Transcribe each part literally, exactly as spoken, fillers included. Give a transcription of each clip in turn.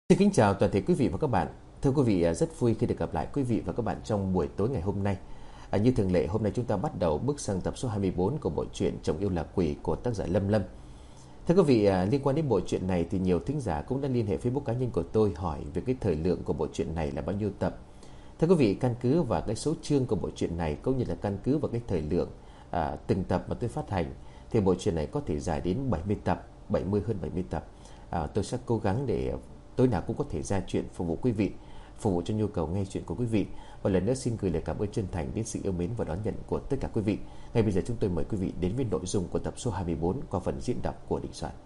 Xin kính chào toàn thể quý vị và các bạn. Thưa quý vị, rất vui khi được gặp lại quý vị và các bạn trong buổi tối ngày hôm nay. À, như thường lệ, hôm nay chúng ta bắt đầu bước sang tập số hai mươi bốn của bộ truyện Chồng Yêu Là Quỷ của tác giả Lâm Lâm. Thưa quý vị, à, liên quan đến bộ truyện này thì nhiều thính giả cũng đã liên hệ Facebook cá nhân của tôi hỏi về cái thời lượng của bộ truyện này là bao nhiêu tập. Thưa quý vị, căn cứ vào cái số chương của bộ truyện này cũng như là căn cứ vào cái thời lượng à, từng tập mà tôi phát hành thì bộ truyện này có thể dài đến bảy mươi tập, bảy mươi hơn bảy mươi tập. À, tôi sẽ cố gắng để tối nào cũng có thể ra chuyện phục vụ quý vị, phục vụ cho nhu cầu nghe chuyện của quý vị. Một lần nữa xin gửi lời cảm ơn chân thành đến sự yêu mến và đón nhận của tất cả quý vị. Ngay bây giờ chúng tôi mời quý vị đến với nội dung của tập số hai mươi bốn qua phần diễn đọc của Đình Soạn.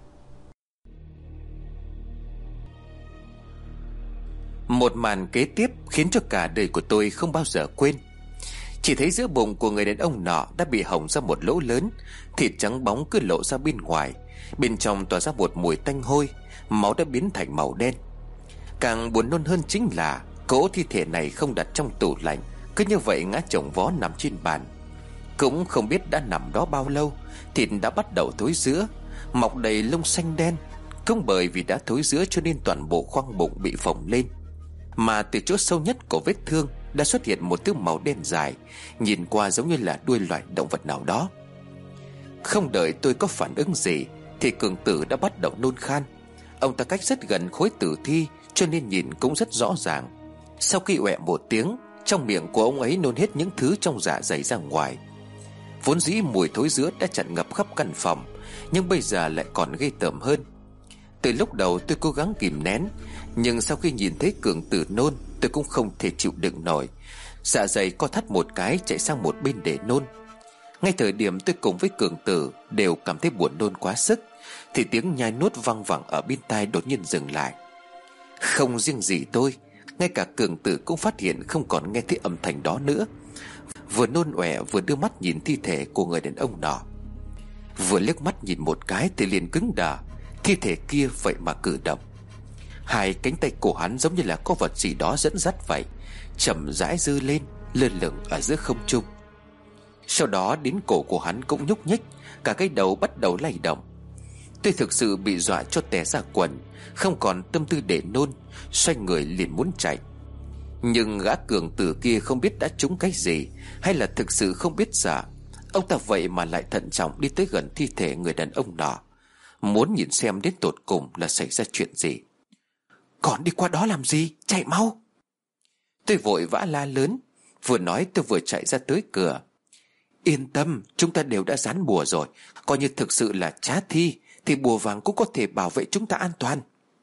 Một màn kế tiếp khiến cho cả đời của tôi không bao giờ quên. Chỉ thấy giữa bụng của người đàn ông nọ đã bị hỏng ra một lỗ lớn, thịt trắng bóng cứ lộ ra bên ngoài, bên trong tỏa ra một mùi tanh hôi, máu đã biến thành màu đen. Càng buồn nôn hơn chính là cỗ thi thể này không đặt trong tủ lạnh, cứ như vậy ngã chồng vó nằm trên bàn. Cũng không biết đã nằm đó bao lâu, thịt đã bắt đầu thối rữa, mọc đầy lông xanh đen. Cũng bởi vì đã thối rữa cho nên toàn bộ khoang bụng bị phồng lên, mà từ chỗ sâu nhất của vết thương đã xuất hiện một thứ màu đen dài, nhìn qua giống như là đuôi loài động vật nào đó. Không đợi tôi có phản ứng gì thì Cường Tử đã bắt đầu nôn khan. Ông ta cách rất gần khối tử thi cho nên nhìn cũng rất rõ ràng. Sau khi ọe một tiếng, trong miệng của ông ấy nôn hết những thứ trong dạ dày ra ngoài. Vốn dĩ mùi thối rữa đã tràn ngập khắp căn phòng, nhưng bây giờ lại còn ghê tởm hơn. Từ lúc đầu tôi cố gắng kìm nén, nhưng sau khi nhìn thấy Cường Tử nôn, tôi cũng không thể chịu đựng nổi. Dạ dày co thắt một cái, chạy sang một bên để nôn. Ngay thời điểm tôi cùng với Cường Tử đều cảm thấy buồn nôn quá sức thì tiếng nhai nuốt văng vẳng ở bên tai đột nhiên dừng lại. Không riêng gì tôi, ngay cả Cường Tử cũng phát hiện không còn nghe thấy âm thanh đó nữa. Vừa nôn ọe vừa đưa mắt nhìn thi thể của người đàn ông nọ. Vừa liếc mắt nhìn một cái thì liền cứng đờ. Thi thể kia vậy mà cử động. Hai cánh tay của hắn giống như là có vật gì đó dẫn dắt vậy, chậm rãi giơ lên, lơ lửng ở giữa không trung. Sau đó đến cổ của hắn cũng nhúc nhích, cả cái đầu bắt đầu lay động. Tôi thực sự bị dọa cho tè ra quần, không còn tâm tư để nôn, xoay người liền muốn chạy. Nhưng gã Cường Tử kia không biết đã trúng cái gì, hay là thực sự không biết sợ. Ông ta vậy mà lại thận trọng đi tới gần thi thể người đàn ông nọ, muốn nhìn xem đến tột cùng là xảy ra chuyện gì. Còn đi qua đó làm gì, chạy mau! Tôi vội vã la lớn. Vừa nói tôi vừa chạy ra tới cửa. Yên tâm, chúng ta đều đã dán bùa rồi. Coi như thực sự là trá thi thì bùa vàng cũng có thể bảo vệ chúng ta an toàn.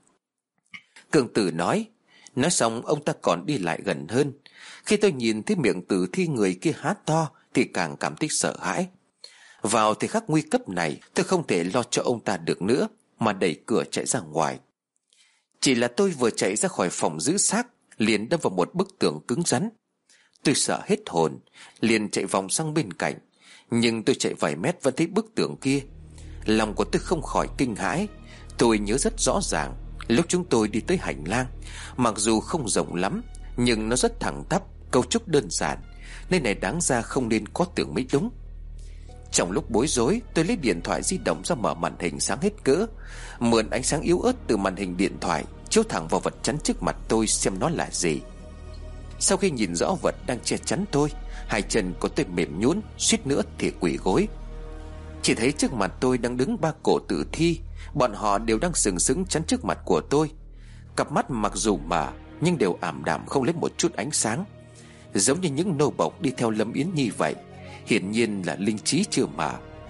Cường Tử nói. Nói xong ông ta còn đi lại gần hơn. Khi tôi nhìn thấy miệng tử thi người kia há to thì càng cảm thấy sợ hãi. Vào thời khắc nguy cấp này, tôi không thể lo cho ông ta được nữa, mà đẩy cửa chạy ra ngoài. Chỉ là tôi vừa chạy ra khỏi phòng giữ xác, liền đâm vào một bức tường cứng rắn. Tôi sợ hết hồn, liền chạy vòng sang bên cạnh. Nhưng tôi chạy vài mét vẫn thấy bức tường kia. Lòng của tôi không khỏi kinh hãi. Tôi nhớ rất rõ ràng, lúc chúng tôi đi tới hành lang, mặc dù không rộng lắm, nhưng nó rất thẳng tắp, cấu trúc đơn giản, nên này đáng ra không nên có tường mới đúng. Trong lúc bối rối, tôi lấy điện thoại di động ra mở màn hình sáng hết cỡ, mượn ánh sáng yếu ớt từ màn hình điện thoại chiếu thẳng vào vật chắn trước mặt tôi xem nó là gì. Sau khi nhìn rõ vật đang che chắn tôi, hai chân của tôi mềm nhũn, suýt nữa thì quỳ gối. Chỉ thấy trước mặt tôi đang đứng ba cổ tử thi, bọn họ đều đang sừng sững chắn trước mặt của tôi. Cặp mắt mặc dù mở nhưng đều ảm đạm, không lấy một chút ánh sáng, giống như những nô bộc đi theo Lâm Yến Nhi vậy. Hiển nhiên là linh trí chưa mở.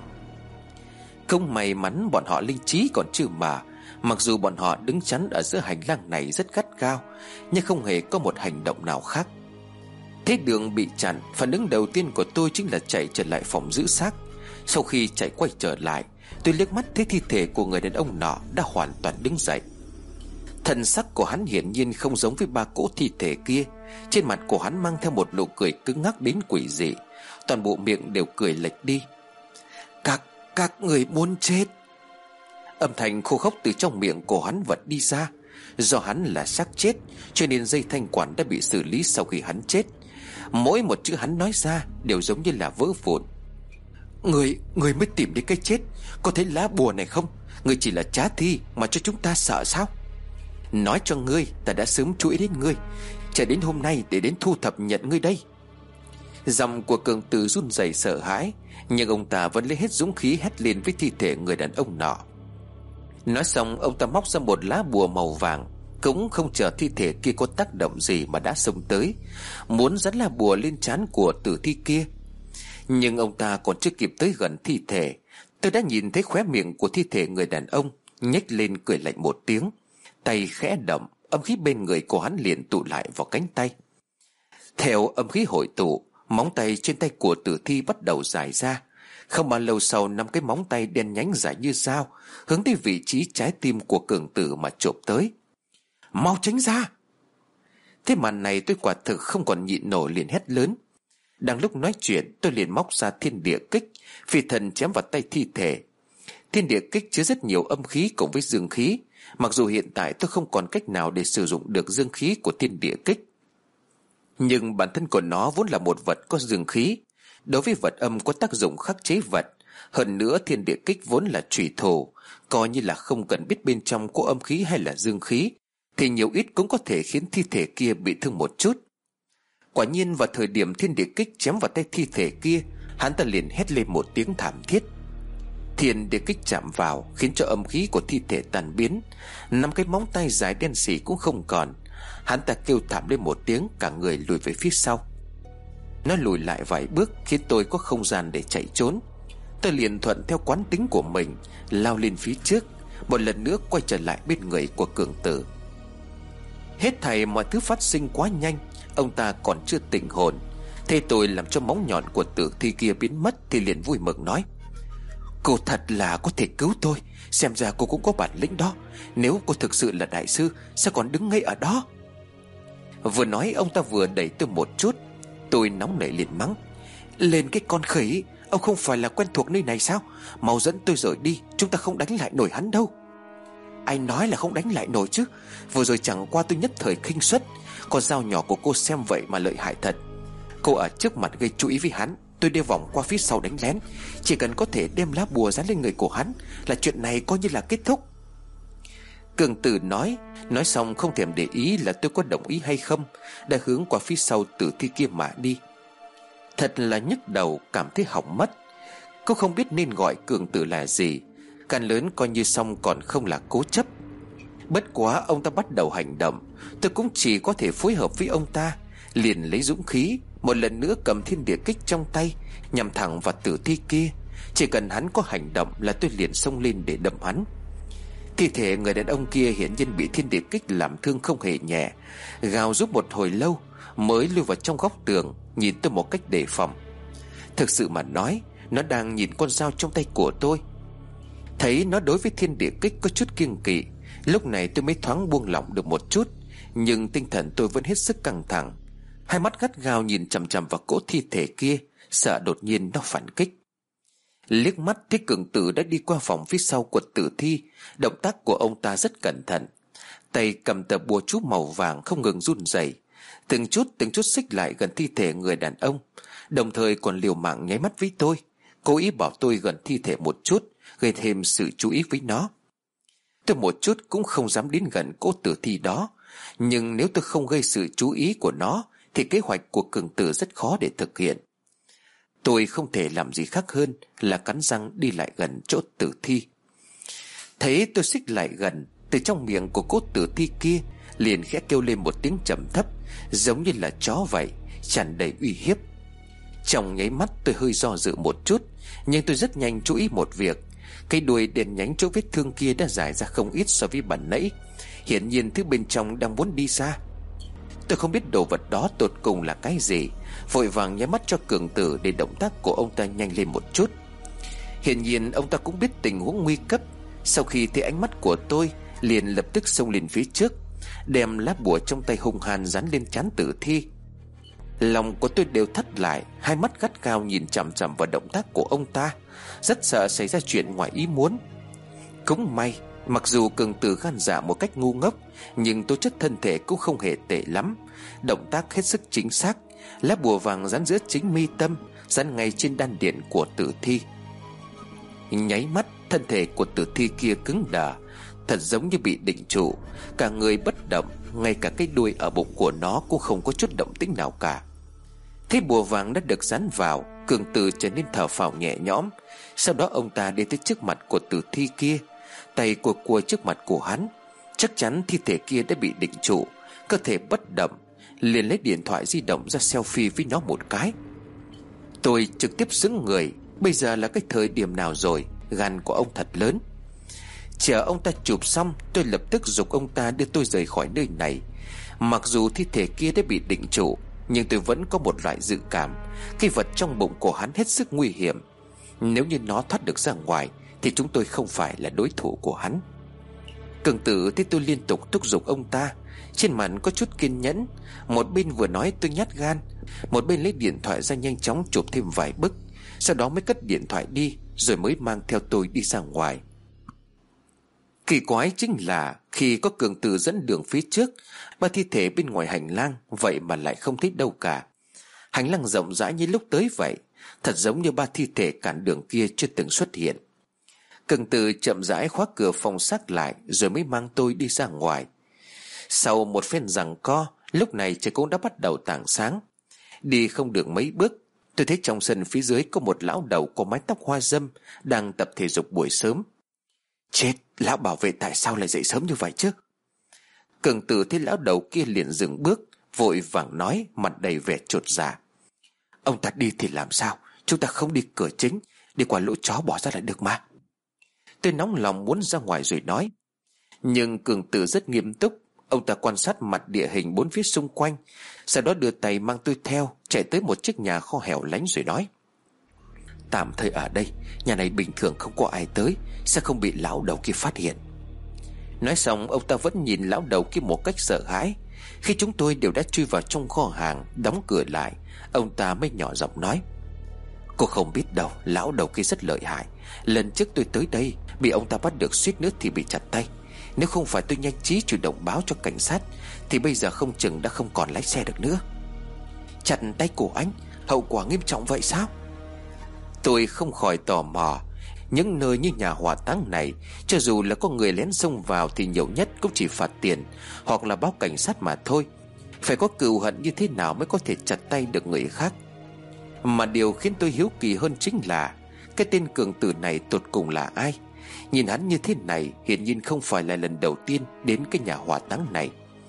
Không may mắn bọn họ linh trí còn chưa mở. Mặc dù bọn họ đứng chắn ở giữa hành lang này rất gắt gao, nhưng không hề có một hành động nào khác. Thế đường bị chặn, phản ứng đầu tiên của tôi chính là chạy trở lại phòng giữ xác. Sau khi chạy quay trở lại, tôi liếc mắt thấy thi thể của người đàn ông nọ đã hoàn toàn đứng dậy. Thần sắc của hắn hiển nhiên không giống với ba cỗ thi thể kia. Trên mặt của hắn mang theo một nụ cười cứng ngắc đến quỷ dị, toàn bộ miệng đều cười lệch đi. Các, các người muốn chết! Âm thanh khô khốc từ trong miệng của hắn vật đi ra. Do hắn là xác chết cho nên dây thanh quản đã bị xử lý sau khi hắn chết. Mỗi một chữ hắn nói ra đều giống như là vỡ vụn. Người, người mới tìm đến cái chết. Có thấy lá bùa này không? Người chỉ là trá thi mà cho chúng ta sợ sao? Nói cho ngươi, ta đã sớm chú ý đến ngươi, chờ đến hôm nay để đến thu thập nhận ngươi đây. Giọng của Cường Tử run rẩy sợ hãi, nhưng ông ta vẫn lấy hết dũng khí hét lên với thi thể người đàn ông nọ. Nói xong, ông ta móc ra một lá bùa màu vàng, cũng không chờ thi thể kia có tác động gì mà đã xông tới, muốn dán lá bùa lên trán của tử thi kia. Nhưng ông ta còn chưa kịp tới gần thi thể, tôi đã nhìn thấy khóe miệng của thi thể người đàn ông nhếch lên cười lạnh một tiếng, tay khẽ động, âm khí bên người của hắn liền tụ lại vào cánh tay. Theo âm khí hội tụ, móng tay trên tay của tử thi bắt đầu dài ra. Không bao lâu sau, năm cái móng tay đen nhánh dài như dao hướng tới vị trí trái tim của Cường Tử mà chộp tới. Mau tránh ra! Thế màn này tôi quả thực không còn nhịn nổi, liền hét lớn. Đang lúc nói chuyện, tôi liền móc ra thiên địa kích, phi thần chém vào tay thi thể. Thiên địa kích chứa rất nhiều âm khí cộng với dương khí, mặc dù hiện tại tôi không còn cách nào để sử dụng được dương khí của thiên địa kích, nhưng bản thân của nó vốn là một vật có dương khí, đối với vật âm có tác dụng khắc chế vật. Hơn nữa thiên địa kích vốn là trùy thủ, coi như là không cần biết bên trong có âm khí hay là dương khí, thì nhiều ít cũng có thể khiến thi thể kia bị thương một chút. Quả nhiên vào thời điểm thiên địa kích chém vào tay thi thể kia, hắn ta liền hét lên một tiếng thảm thiết. Thiên địa kích chạm vào khiến cho âm khí của thi thể tan biến, năm cái móng tay dài đen sì cũng không còn. Hắn ta kêu thảm lên một tiếng, cả người lùi về phía sau. Nó lùi lại vài bước khiến tôi có không gian để chạy trốn. Tôi liền thuận theo quán tính của mình, lao lên phía trước, một lần nữa quay trở lại bên người của Cường Tử. Hết thảy mọi thứ phát sinh quá nhanh, ông ta còn chưa tỉnh hồn. Thế tôi làm cho móng nhọn của tử thi kia biến mất thì liền vui mừng nói: Cô thật là có thể cứu tôi, xem ra cô cũng có bản lĩnh đó. Nếu cô thực sự là đại sư, sao còn đứng ngay ở đó? Vừa nói ông ta vừa đẩy tôi một chút. Tôi nóng nảy liền mắng: Lên cái con khỉ, ông không phải là quen thuộc nơi này sao? Mau dẫn tôi rời đi, chúng ta không đánh lại nổi hắn đâu. Ai nói là không đánh lại nổi chứ? Vừa rồi chẳng qua tôi nhất thời khinh suất, con dao nhỏ của cô xem vậy mà lợi hại thật. Cô ở trước mặt gây chú ý với hắn, tôi đi vòng qua phía sau đánh lén. Chỉ cần có thể đem lá bùa dán lên người của hắn là chuyện này coi như là kết thúc. Cường Tử nói Nói xong không thèm để ý là tôi có đồng ý hay không, đã hướng qua phía sau tử thi kia mà đi. Thật là nhức đầu, cảm thấy hỏng mất. Cô không biết nên gọi Cường Tử là gì, càng lớn coi như xong còn không là cố chấp. Bất quá ông ta bắt đầu hành động, tôi cũng chỉ có thể phối hợp với ông ta. Liền lấy dũng khí, một lần nữa cầm thiên địa kích trong tay, nhằm thẳng vào tử thi kia. Chỉ cần hắn có hành động là tôi liền xông lên để đâm hắn. Thi thể người đàn ông kia hiển nhiên bị thiên địa kích làm thương không hề nhẹ, gào rú một hồi lâu mới lui vào trong góc tường, nhìn tôi một cách đề phòng. Thực sự mà nói, nó đang nhìn con dao trong tay của tôi. Thấy nó đối với thiên địa kích có chút kiêng kỵ, lúc này tôi mới thoáng buông lỏng được một chút. Nhưng tinh thần tôi vẫn hết sức căng thẳng, hai mắt gắt gao nhìn chằm chằm vào cỗ thi thể kia, sợ đột nhiên nó phản kích. Liếc mắt thấy Cường Tử đã đi qua phòng phía sau của tử thi. Động tác của ông ta rất cẩn thận, tay cầm tờ bùa chú màu vàng không ngừng run rẩy, từng chút từng chút xích lại gần thi thể người đàn ông, đồng thời còn liều mạng nháy mắt với tôi, cố ý bảo tôi gần thi thể một chút, gây thêm sự chú ý với nó. Tôi một chút cũng không dám đến gần cỗ tử thi đó, nhưng nếu tôi không gây sự chú ý của nó thì kế hoạch của Cường Tử rất khó để thực hiện. Tôi không thể làm gì khác hơn là cắn răng đi lại gần chỗ tử thi. Thấy tôi xích lại gần, từ trong miệng của cỗ tử thi kia liền khẽ kêu lên một tiếng trầm thấp, giống như là chó vậy, tràn đầy uy hiếp. Trong nháy mắt tôi hơi do dự một chút, nhưng tôi rất nhanh chú ý một việc. Cái đuôi đèn nhánh chỗ vết thương kia đã dài ra không ít so với bản nãy, hiển nhiên thứ bên trong đang muốn đi ra. Tôi không biết đồ vật đó tột cùng là cái gì, vội vàng nháy mắt cho Cường Tử để động tác của ông ta nhanh lên một chút. Hiển nhiên ông ta cũng biết tình huống nguy cấp. Sau khi thấy ánh mắt của tôi, liền lập tức xông lên phía trước, đem lá bùa trong tay hung hăng dán lên trán tử thi. Lòng của tôi đều thắt lại, hai mắt gắt gao nhìn chằm chằm vào động tác của ông ta, rất sợ xảy ra chuyện ngoài ý muốn. Cũng may, mặc dù Cường Tử gan dạ một cách ngu ngốc, nhưng tố chất thân thể cũng không hề tệ lắm. Động tác hết sức chính xác, lá bùa vàng dán giữa chính mi tâm, dán ngay trên đan điền của tử thi. Nháy mắt, thân thể của tử thi kia cứng đờ, thật giống như bị định trụ, cả người bất động, ngay cả cái đuôi ở bụng của nó cũng không có chút động tĩnh nào cả. Thế bùa vàng đã được dán vào, Cường Tử trở nên thở phào nhẹ nhõm. Sau đó ông ta đi tới trước mặt của tử thi kia, tay cua cua trước mặt của hắn. Chắc chắn thi thể kia đã bị định trụ, cơ thể bất động, liền lấy điện thoại di động ra selfie với nó một cái. Tôi trực tiếp sững người. Bây giờ là cái thời điểm nào rồi? Gan của ông thật lớn. Chờ ông ta chụp xong, tôi lập tức giục ông ta đưa tôi rời khỏi nơi này. Mặc dù thi thể kia đã bị định trụ, nhưng tôi vẫn có một loại dự cảm cái vật trong bụng của hắn hết sức nguy hiểm. Nếu như nó thoát được ra ngoài thì chúng tôi không phải là đối thủ của hắn. Cường Tử thấy tôi liên tục thúc giục ông ta, trên mặt có chút kiên nhẫn. Một bên vừa nói tôi nhát gan, một bên lấy điện thoại ra nhanh chóng chụp thêm vài bức. Sau đó mới cất điện thoại đi, rồi mới mang theo tôi đi ra ngoài. Kỳ quái chính là khi có Cường Tử dẫn đường phía trước, ba thi thể bên ngoài hành lang vậy mà lại không thấy đâu cả. Hành lang rộng rãi như lúc tới vậy, thật giống như ba thi thể cản đường kia chưa từng xuất hiện. Cường Tử chậm rãi khóa cửa phòng xác lại, rồi mới mang tôi đi ra ngoài. Sau một phen giằng co, lúc này trời cũng đã bắt đầu tảng sáng. Đi không được mấy bước, tôi thấy trong sân phía dưới có một lão đầu có mái tóc hoa râm đang tập thể dục buổi sớm. Chết, lão bảo vệ tại sao lại dậy sớm như vậy chứ? Cường Tử thấy lão đầu kia liền dừng bước, vội vàng nói, mặt đầy vẻ chột dạ. Ông ta đi thì làm sao? Chúng ta không đi cửa chính, đi qua lỗ chó bỏ ra lại được mà. Tôi nóng lòng muốn ra ngoài rồi nói. Nhưng Cường Tử rất nghiêm túc. Ông ta quan sát mặt địa hình bốn phía xung quanh, sau đó đưa tay mang tôi theo, chạy tới một chiếc nhà kho hẻo lánh rồi nói. Tạm thời ở đây, nhà này bình thường không có ai tới, sẽ không bị lão đầu kia phát hiện. Nói xong ông ta vẫn nhìn lão đầu kia một cách sợ hãi. Khi chúng tôi đều đã chui vào trong kho hàng, đóng cửa lại, ông ta mới nhỏ giọng nói. Cô không biết đâu, lão đầu kia rất lợi hại. Lần trước tôi tới đây, bị ông ta bắt được suýt nữa thì bị chặt tay. Nếu không phải tôi nhanh trí chủ động báo cho cảnh sát, thì bây giờ không chừng đã không còn lái xe được nữa. Chặt tay của anh, hậu quả nghiêm trọng vậy sao? Tôi không khỏi tò mò. Những nơi như nhà hỏa táng này, cho dù là có người lén xông vào thì nhiều nhất cũng chỉ phạt tiền, hoặc là báo cảnh sát mà thôi. Phải có cừu hận như thế nào mới có thể chặt tay được người khác? Mà điều khiến tôi hiếu kỳ hơn chính là cái tên Cường Tử này tột cùng là ai? Nhìn hắn như thế này, hiển nhiên không phải là lần đầu tiên đến cái nhà hỏa táng này.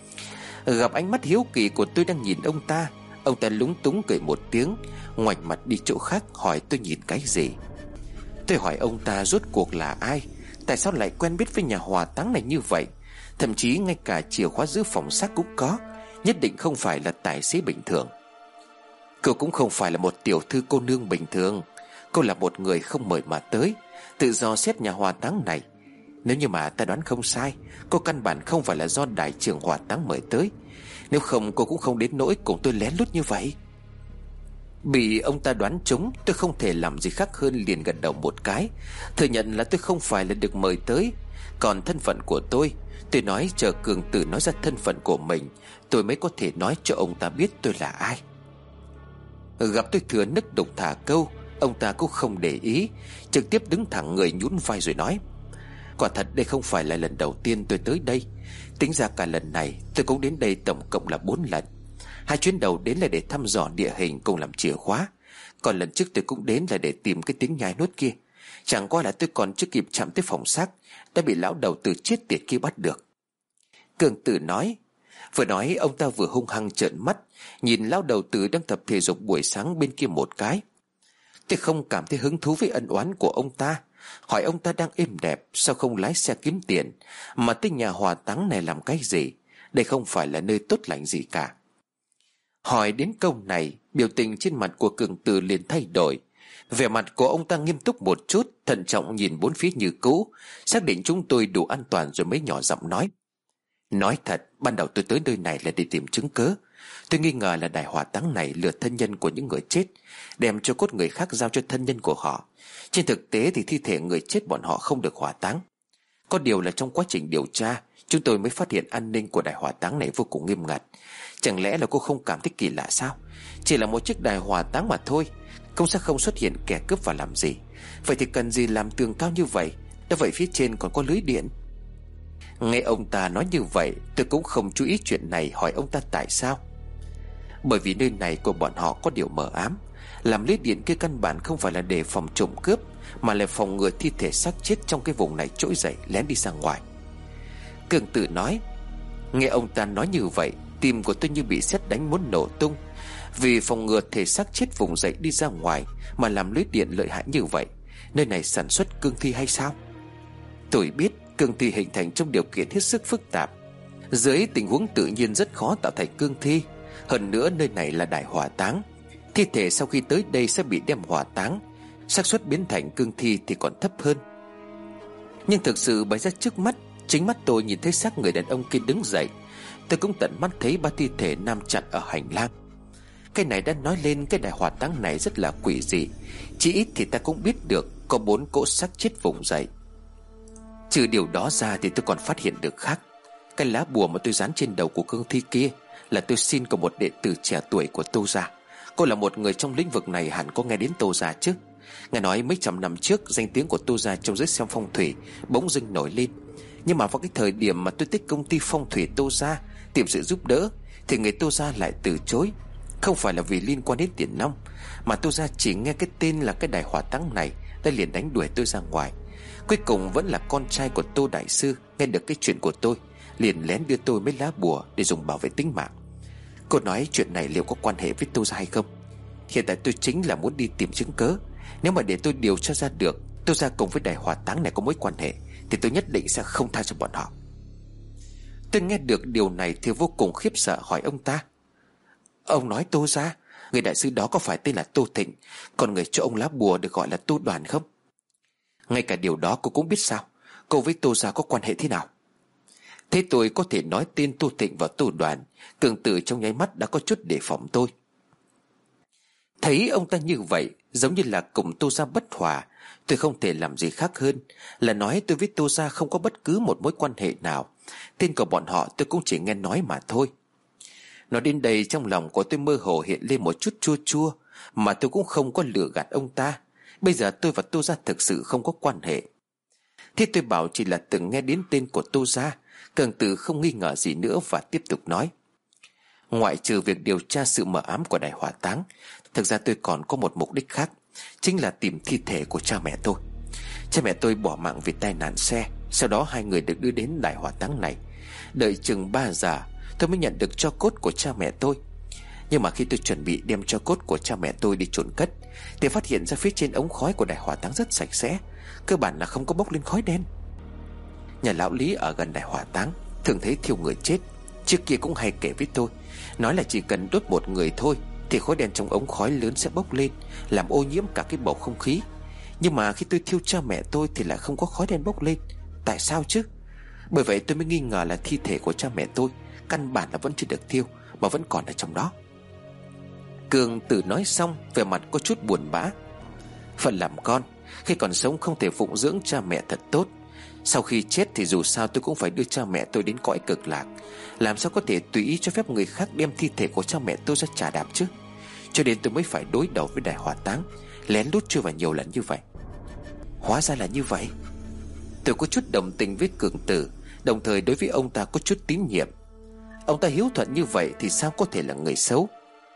Gặp ánh mắt hiếu kỳ của tôi đang nhìn ông ta, ông ta lúng túng cười một tiếng, ngoảnh mặt đi chỗ khác, hỏi tôi nhìn cái gì. Tôi hỏi ông ta rốt cuộc là ai, tại sao lại quen biết với nhà hỏa táng này như vậy, thậm chí ngay cả chìa khóa giữ phòng xác cũng có, nhất định không phải là tài xế bình thường. Cô cũng không phải là một tiểu thư cô nương bình thường, cô là một người không mời mà tới, tự do xét nhà hỏa táng này. Nếu như mà ta đoán không sai, cô căn bản không phải là do đại trưởng hỏa táng mời tới. Nếu không cô cũng không đến nỗi cùng tôi lén lút như vậy. Bị ông ta đoán trúng, tôi không thể làm gì khác hơn liền gật đầu một cái, thừa nhận là tôi không phải là được mời tới. Còn thân phận của tôi, tôi nói chờ Cường Tử nói ra thân phận của mình, tôi mới có thể nói cho ông ta biết tôi là ai. Gặp tôi thừa nức đục thả câu, ông ta cũng không để ý, trực tiếp đứng thẳng người nhún vai rồi nói. Quả thật đây không phải là lần đầu tiên tôi tới đây. Tính ra cả lần này tôi cũng đến đây tổng cộng là bốn lần. Hai chuyến đầu đến là để thăm dò địa hình cùng làm chìa khóa, còn lần trước tôi cũng đến là để tìm cái tiếng nhai nuốt kia. Chẳng qua là tôi còn chưa kịp chạm tới phòng xác đã bị lão đầu tử chết tiệt kia bắt được. Cường Tử nói. Vừa nói ông ta vừa hung hăng trợn mắt nhìn lão đầu tử đang tập thể dục buổi sáng bên kia một cái. Tôi không cảm thấy hứng thú với ân oán của ông ta, hỏi ông ta đang êm đẹp, sao không lái xe kiếm tiền mà tới nhà hỏa táng này làm cái gì? Đây không phải là nơi tốt lành gì cả. Hỏi đến câu này, biểu tình trên mặt của Cường Tử liền thay đổi. Vẻ mặt của ông ta nghiêm túc một chút, thận trọng nhìn bốn phía như cũ, xác định chúng tôi đủ an toàn rồi mới nhỏ giọng nói. Nói thật, ban đầu tôi tới nơi này là để tìm chứng cớ. Tôi nghi ngờ là đài hỏa táng này lừa thân nhân của những người chết, đem cho cốt người khác giao cho thân nhân của họ. Trên thực tế thì thi thể người chết bọn họ không được hỏa táng. Có điều là trong quá trình điều tra, chúng tôi mới phát hiện an ninh của đài hỏa táng này vô cùng nghiêm ngặt. Chẳng lẽ là cô không cảm thấy kỳ lạ sao? Chỉ là một chiếc đài hỏa táng mà thôi, cũng sẽ không xuất hiện kẻ cướp vào làm gì. Vậy thì cần gì làm tường cao như vậy? Đã vậy phía trên còn có lưới điện. Nghe ông ta nói như vậy, tôi cũng không chú ý chuyện này, hỏi ông ta tại sao. Bởi vì nơi này của bọn họ có điều mờ ám. Làm lưới điện kia căn bản không phải là để phòng trộm cướp, mà là phòng ngừa thi thể xác chết trong cái vùng này trỗi dậy lén đi ra ngoài. Cường Tử nói. Nghe ông ta nói như vậy, tim của tôi như bị sét đánh muốn nổ tung. Vì phòng ngừa thể xác chết vùng dậy đi ra ngoài mà làm lưới điện lợi hại như vậy, nơi này sản xuất cương thi hay sao? Tôi biết cương thi hình thành trong điều kiện hết sức phức tạp. Dưới tình huống tự nhiên rất khó tạo thành cương thi. Hơn nữa nơi này là đài hỏa táng, thi thể sau khi tới đây sẽ bị đem hỏa táng, xác suất biến thành cương thi thì còn thấp hơn. Nhưng thực sự bày ra trước mắt, chính mắt tôi nhìn thấy xác người đàn ông kia đứng dậy. Tôi cũng tận mắt thấy ba thi thể nằm chặt ở hành lang. Cái này đã nói lên cái đài hỏa táng này rất là quỷ dị. Chỉ ít thì ta cũng biết được có bốn cỗ xác chết vùng dậy. Trừ điều đó ra thì tôi còn phát hiện được khác. Cái lá bùa mà tôi dán trên đầu của cương thi kia là tôi xin của một đệ tử trẻ tuổi của Tô gia. Cô là một người trong lĩnh vực này, hẳn có nghe đến Tô gia chứ. Nghe nói mấy trăm năm trước danh tiếng của Tô gia trong giới xem phong thủy bỗng dưng nổi lên. Nhưng mà vào cái thời điểm mà tôi tích công ty phong thủy Tô gia tìm sự giúp đỡ thì người Tô gia lại từ chối. Không phải là vì liên quan đến tiền nong, mà Tô gia chỉ nghe cái tên là cái đài hỏa táng này đã liền đánh đuổi tôi ra ngoài. Cuối cùng vẫn là con trai của Tô đại sư nghe được cái chuyện của tôi, liền lén đưa tôi mấy lá bùa để dùng bảo vệ tính mạng. Cô nói chuyện này liệu có quan hệ với Tô gia hay không? Hiện tại tôi chính là muốn đi tìm chứng cớ. Nếu mà để tôi điều tra ra được Tô gia cùng với đài hỏa táng này có mối quan hệ thì tôi nhất định sẽ không tha cho bọn họ. Tôi nghe được điều này thì vô cùng khiếp sợ, hỏi ông ta. Ông nói Tô gia, người đại sư đó có phải tên là Tô Thịnh, còn người cho ông lá bùa được gọi là Tô Đoàn không? Ngay cả điều đó cô cũng biết sao? Cô với Tô gia có quan hệ thế nào? Thế tôi có thể nói tên Tô Thịnh và Tô Đoàn. Cường Tử trong nháy mắt đã có chút đề phòng tôi. Thấy ông ta như vậy, giống như là cùng Tô gia bất hòa, tôi không thể làm gì khác hơn là nói tôi với Tô gia không có bất cứ một mối quan hệ nào. Tên của bọn họ tôi cũng chỉ nghe nói mà thôi. Nói đến đây trong lòng của tôi mơ hồ hiện lên một chút chua chua, mà tôi cũng không có lừa gạt ông ta. Bây giờ tôi và Tô gia thực sự không có quan hệ. Thế tôi bảo chỉ là từng nghe đến tên của Tô gia. Cường Tử không nghi ngờ gì nữa và tiếp tục nói. Ngoại trừ việc điều tra sự mờ ám của đài hỏa táng, thực ra tôi còn có một mục đích khác, chính là tìm thi thể của cha mẹ tôi. Cha mẹ tôi bỏ mạng vì tai nạn xe. Sau đó hai người được đưa đến đài hỏa táng này. Đợi chừng ba giờ tôi mới nhận được tro cốt của cha mẹ tôi. Nhưng mà khi tôi chuẩn bị đem tro cốt của cha mẹ tôi đi chôn cất thì phát hiện ra phía trên ống khói của đài hỏa táng rất sạch sẽ, cơ bản là không có bốc lên khói đen. Nhà lão Lý ở gần đài hỏa táng thường thấy thiêu người chết. Trước kia cũng hay kể với tôi, nói là chỉ cần đốt một người thôi thì khói đen trong ống khói lớn sẽ bốc lên, làm ô nhiễm cả cái bầu không khí. Nhưng mà khi tôi thiêu cha mẹ tôi thì lại không có khói đen bốc lên. Tại sao chứ? Bởi vậy tôi mới nghi ngờ là thi thể của cha mẹ tôi căn bản là vẫn chưa được thiêu, mà vẫn còn ở trong đó. Cường Tử nói xong vẻ mặt có chút buồn bã. Phận làm con, khi còn sống không thể phụng dưỡng cha mẹ thật tốt. Sau khi chết thì dù sao tôi cũng phải đưa cha mẹ tôi đến cõi cực lạc. Làm sao có thể tùy ý cho phép người khác đem thi thể của cha mẹ tôi ra chà đạp chứ? Cho nên tôi mới phải đối đầu với đài hỏa táng, lén lút chui vào nhiều lần như vậy. Hóa ra là như vậy. Tôi có chút đồng tình với Cường Tử, đồng thời đối với ông ta có chút tín nhiệm. Ông ta hiếu thuận như vậy thì sao có thể là người xấu?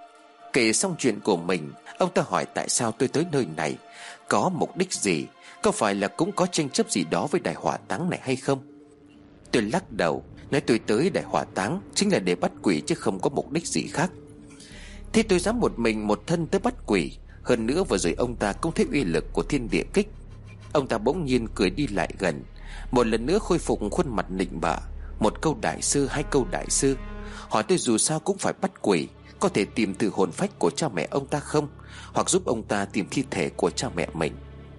Kể xong chuyện của mình, ông ta hỏi tại sao tôi tới nơi này, có mục đích gì, có phải là cũng có tranh chấp gì đó với đài hỏa táng này hay không? Tôi lắc đầu, nói tôi tới đài hỏa táng chính là để bắt quỷ chứ không có mục đích gì khác. Thế tôi dám một mình một thân tới bắt quỷ. Hơn nữa vừa rồi ông ta cũng thấy uy lực của thiên địa kích. Ông ta bỗng nhiên cười đi lại gần, một lần nữa khôi phục khuôn mặt nịnh bợ. Một câu đại sư, hai câu đại sư, hỏi tôi dù sao cũng phải bắt quỷ, có thể tìm từ hồn phách của cha mẹ ông ta không, hoặc giúp ông ta tìm thi thể của cha mẹ mình.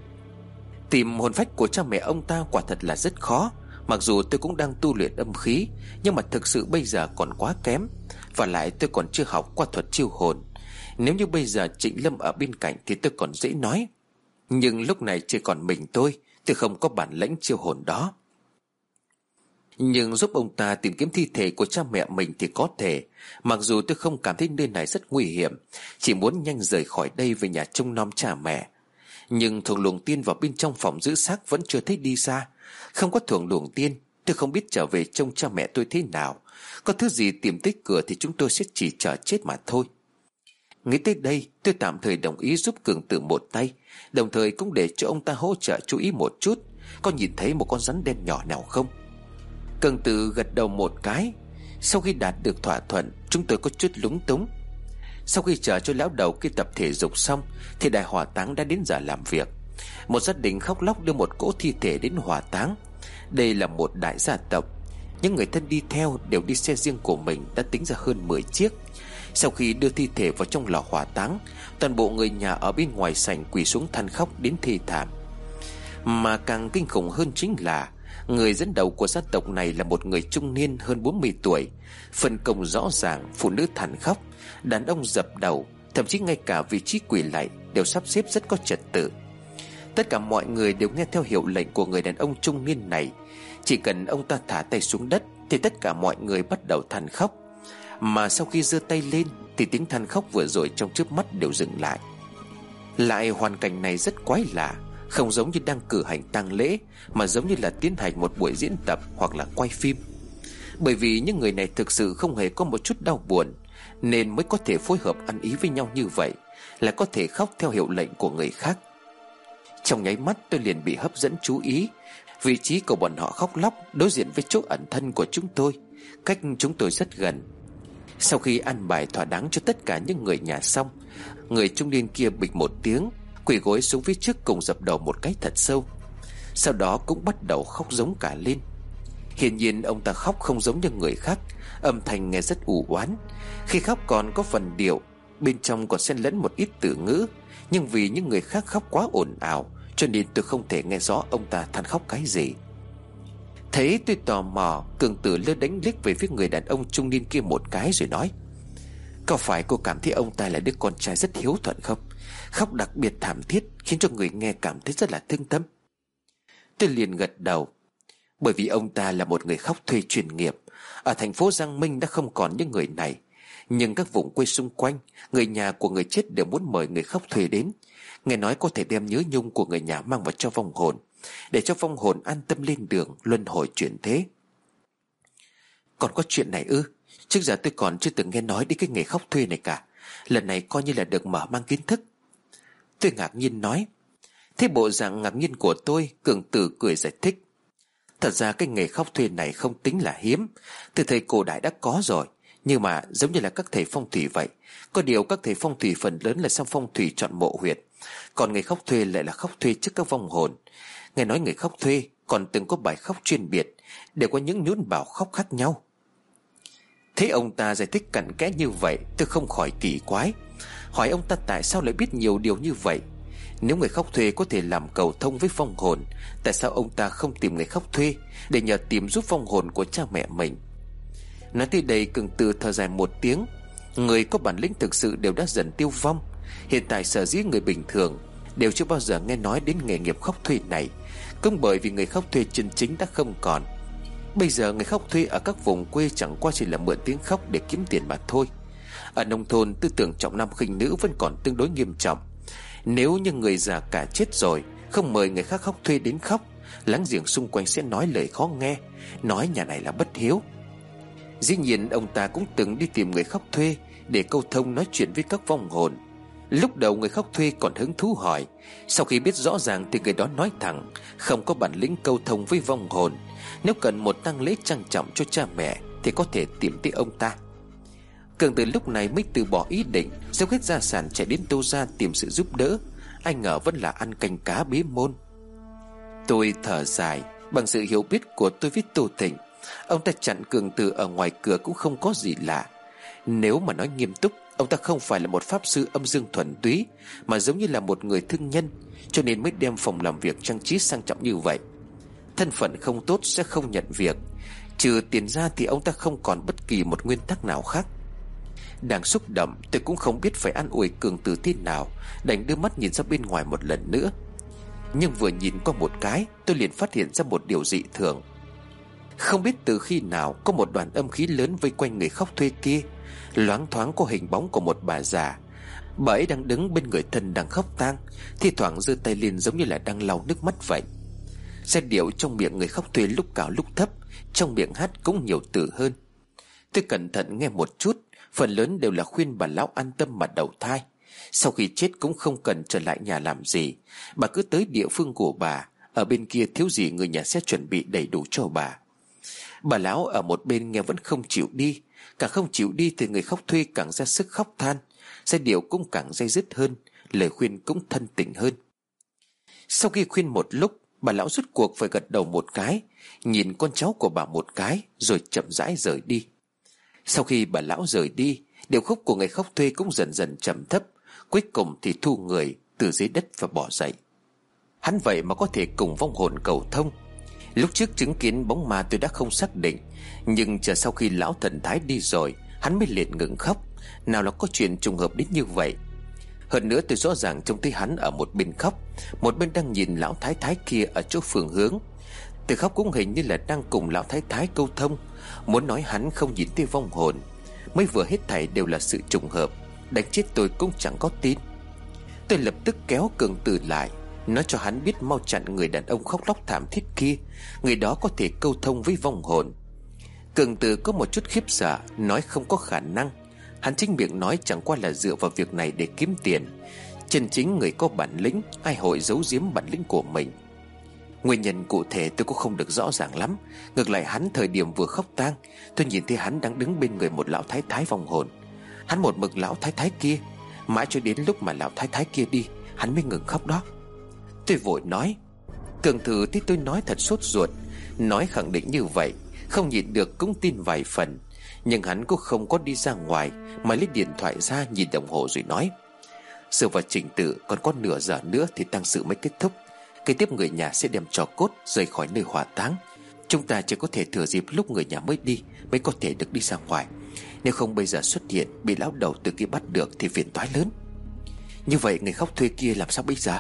Tìm hồn phách của cha mẹ ông ta quả thật là rất khó. Mặc dù tôi cũng đang tu luyện âm khí, nhưng mà thực sự bây giờ còn quá kém. Và lại tôi còn chưa học qua thuật chiêu hồn. Nếu như bây giờ Trịnh Lâm ở bên cạnh thì tôi còn dễ nói. Nhưng lúc này chỉ còn mình tôi, tôi không có bản lĩnh chiêu hồn đó. Nhưng giúp ông ta tìm kiếm thi thể của cha mẹ mình thì có thể. Mặc dù tôi không cảm thấy nơi này rất nguy hiểm, chỉ muốn nhanh rời khỏi đây về nhà trông nom cha mẹ. Nhưng thuồng luồng tiên vào bên trong phòng giữ xác vẫn chưa thấy đi ra. Không có thuồng luồng tiên, Tôi không biết trở về trông cha mẹ tôi thế nào. Có thứ gì tìm tới cửa thì chúng tôi sẽ chỉ chờ chết mà thôi. Nghĩ tới đây, tôi tạm thời đồng ý giúp Cường Tử một tay, đồng thời cũng để cho ông ta hỗ trợ chú ý một chút. Có nhìn thấy một con rắn đen nhỏ nào không? Cường Tử gật đầu một cái. Sau khi đạt được thỏa thuận, chúng tôi có chút lúng túng. Sau khi chờ cho lão đầu kia tập thể dục xong thì đại hỏa táng đã đến giờ làm việc. Một gia đình khóc lóc đưa một cỗ thi thể đến hỏa táng. Đây là một đại gia tộc. Những người thân đi theo đều đi xe riêng của mình, đã tính ra hơn mười chiếc. Sau khi đưa thi thể vào trong lò hỏa táng, toàn bộ người nhà ở bên ngoài sảnh quỳ xuống than khóc đến thê thảm. Mà càng kinh khủng hơn chính là người dẫn đầu của gia tộc này là một người trung niên hơn bốn mươi tuổi. Phân công rõ ràng, phụ nữ than khóc, đàn ông dập đầu, thậm chí ngay cả vị trí quỳ lạy đều sắp xếp rất có trật tự. Tất cả mọi người đều nghe theo hiệu lệnh của người đàn ông trung niên này. Chỉ cần ông ta thả tay xuống đất thì tất cả mọi người bắt đầu than khóc. Mà sau khi giơ tay lên thì tiếng than khóc vừa rồi trong chớp mắt đều dừng lại. Lại hoàn cảnh này rất quái lạ, không giống như đang cử hành tang lễ, mà giống như là tiến hành một buổi diễn tập hoặc là quay phim. Bởi vì những người này thực sự không hề có một chút đau buồn, nên mới có thể phối hợp ăn ý với nhau như vậy, là có thể khóc theo hiệu lệnh của người khác. Trong nháy mắt tôi liền bị hấp dẫn chú ý. Vị trí của bọn họ khóc lóc đối diện với chỗ ẩn thân của chúng tôi, cách chúng tôi rất gần. Sau khi ăn bài thỏa đáng cho tất cả những người nhà xong, người trung niên kia bịch một tiếng, quỳ gối xuống phía trước cùng dập đầu một cái thật sâu. Sau đó cũng bắt đầu khóc giống cả lên. Hiển nhiên ông ta khóc không giống như người khác, âm thanh nghe rất u oán. Khi khóc còn có phần điệu, bên trong còn xen lẫn một ít từ ngữ, nhưng vì những người khác khóc quá ồn ào cho nên tôi không thể nghe rõ ông ta than khóc cái gì. Thấy tôi tò mò, Cường Tử lơ đánh liếc về phía người đàn ông trung niên kia một cái rồi nói: "Có phải cô cảm thấy ông ta là đứa con trai rất hiếu thuận không? Khóc đặc biệt thảm thiết khiến cho người nghe cảm thấy rất là thương tâm." Tôi liền gật đầu. Bởi vì ông ta là một người khóc thuê chuyên nghiệp. Ở thành phố Giang Minh đã không còn những người này, nhưng các vùng quê xung quanh, người nhà của người chết đều muốn mời người khóc thuê đến. Nghe nói có thể đem nhớ nhung của người nhà mang vào cho vong hồn, để cho vong hồn an tâm lên đường luân hồi chuyển thế. Còn có chuyện này ư? Trước giờ tôi còn chưa từng nghe nói đến cái nghề khóc thuê này cả. Lần này coi như là được mở mang kiến thức. Tôi ngạc nhiên nói. Thế bộ dạng ngạc nhiên của tôi, Cường Tử cười giải thích: Thật ra cái nghề khóc thuê này không tính là hiếm, từ thời cổ đại đã có rồi. Nhưng mà giống như là các thầy phong thủy vậy, có điều các thầy phong thủy phần lớn là sang phong thủy chọn mộ huyệt, còn người khóc thuê lại là khóc thuê trước các vong hồn. Nghe nói người khóc thuê còn từng có bài khóc chuyên biệt, đều có những nhún bảo khóc khác nhau. Thế ông ta giải thích cặn kẽ như vậy, tôi không khỏi kỳ quái, hỏi ông ta tại sao lại biết nhiều điều như vậy. Nếu người khóc thuê có thể làm cầu thông với vong hồn, tại sao ông ta không tìm người khóc thuê để nhờ tìm giúp vong hồn của cha mẹ mình? Nói tới đây, Cường Tử thở dài một tiếng. Người có bản lĩnh thực sự đều đã dần tiêu vong. Hiện tại sở dĩ người bình thường đều chưa bao giờ nghe nói đến nghề nghiệp khóc thuê này, cũng bởi vì người khóc thuê chân chính đã không còn. Bây giờ người khóc thuê ở các vùng quê chẳng qua chỉ là mượn tiếng khóc để kiếm tiền mà thôi. Ở nông thôn, tư tưởng trọng nam khinh nữ vẫn còn tương đối nghiêm trọng. Nếu như người già cả chết rồi, không mời người khác khóc thuê đến khóc, láng giềng xung quanh sẽ nói lời khó nghe, nói nhà này là bất hiếu. Dĩ nhiên ông ta cũng từng đi tìm người khóc thuê để câu thông nói chuyện với các vong hồn. Lúc đầu người khóc thuê còn hứng thú hỏi, sau khi biết rõ ràng thì người đó nói thẳng không có bản lĩnh câu thông với vong hồn. Nếu cần một tang lễ trang trọng cho cha mẹ thì có thể tìm tới ông ta. Cường Tử lúc này mới từ bỏ ý định dốc hết gia sản chạy đến Tô Gia tìm sự giúp đỡ. Anh ngờ vẫn là ăn canh cá bế môn. Tôi thở dài. Bằng sự hiểu biết của tôi với Tô Thịnh, ông ta chặn Cường Tử ở ngoài cửa cũng không có gì lạ. Nếu mà nói nghiêm túc, ông ta không phải là một pháp sư âm dương thuần túy, mà giống như là một người thương nhân, cho nên mới đem phòng làm việc trang trí sang trọng như vậy. Thân phận không tốt sẽ không nhận việc, trừ tiền ra thì ông ta không còn bất kỳ một nguyên tắc nào khác. Đang xúc động, tôi cũng không biết phải an ủi Cường Tử thế nào, đành đưa mắt nhìn ra bên ngoài một lần nữa. Nhưng vừa nhìn qua một cái, tôi liền phát hiện ra một điều dị thường. Không biết từ khi nào có một đoàn âm khí lớn vây quanh người khóc thuê kia. Loáng thoáng có hình bóng của một bà già. Bà ấy đang đứng bên người thân đang khóc tang, thi thoảng giơ tay lên giống như là đang lau nước mắt vậy. Giai điệu trong miệng người khóc thuê lúc cao lúc thấp, trong miệng hát cũng nhiều từ hơn. Tôi cẩn thận nghe một chút, phần lớn đều là khuyên bà lão an tâm mà đầu thai. Sau khi chết cũng không cần trở lại nhà làm gì, bà cứ tới địa phương của bà, ở bên kia thiếu gì người nhà sẽ chuẩn bị đầy đủ cho bà. Bà lão ở một bên nghe vẫn không chịu đi. Càng không chịu đi thì người khóc thuê càng ra sức khóc than. Giai điệu cũng càng day dứt hơn, lời khuyên cũng thân tình hơn. Sau khi khuyên một lúc, bà lão rút cuộc phải gật đầu một cái, nhìn con cháu của bà một cái, rồi chậm rãi rời đi. Sau khi bà lão rời đi, điệu khúc của người khóc thuê cũng dần dần trầm thấp. Cuối cùng thì thu người từ dưới đất và bỏ dậy. Hắn vậy mà có thể cùng vong hồn cầu thông. Lúc trước chứng kiến bóng ma tôi đã không xác định, nhưng chờ sau khi lão thần thái đi rồi, hắn mới liệt ngừng khóc. Nào là có chuyện trùng hợp đến như vậy. Hơn nữa tôi rõ ràng trông thấy hắn ở một bên khóc, một bên đang nhìn lão thái thái kia ở chỗ phương hướng. Từ khóc cũng hình như là đang cùng lão thái thái câu thông. Muốn nói hắn không nhìn thấy vong hồn, mới vừa hết thảy đều là sự trùng hợp, đánh chết tôi cũng chẳng có tin. Tôi lập tức kéo Cường Tử lại, nói cho hắn biết mau chặn người đàn ông khóc lóc thảm thiết kia, người đó có thể câu thông với vong hồn. Cường Tử có một chút khiếp sợ, nói không có khả năng. Hắn chính miệng nói chẳng qua là dựa vào việc này để kiếm tiền. Chân chính người có bản lĩnh, ai hội giấu giếm bản lĩnh của mình. Nguyên nhân cụ thể tôi cũng không được rõ ràng lắm. Ngược lại hắn thời điểm vừa khóc tang, tôi nhìn thấy hắn đang đứng bên người một lão thái thái vong hồn. Hắn một mực lão thái thái kia, mãi cho đến lúc mà lão thái thái kia đi, hắn mới ngừng khóc đó. Tôi vội nói. Cường Tử thấy tôi nói thật sốt ruột, nói khẳng định như vậy, không nhịn được cũng tin vài phần. Nhưng hắn cũng không có đi ra ngoài, mà lấy điện thoại ra nhìn đồng hồ rồi nói: Dựa vào trình tự còn có nửa giờ nữa thì tang sự mới kết thúc. Kế tiếp người nhà sẽ đem tro cốt rời khỏi nơi hỏa táng. Chúng ta chỉ có thể thừa dịp lúc người nhà mới đi, mới có thể được đi ra ngoài. Nếu không bây giờ xuất hiện, bị lão đầu từ kia bắt được thì phiền toái lớn. Như vậy người khóc thuê kia làm sao bây giờ?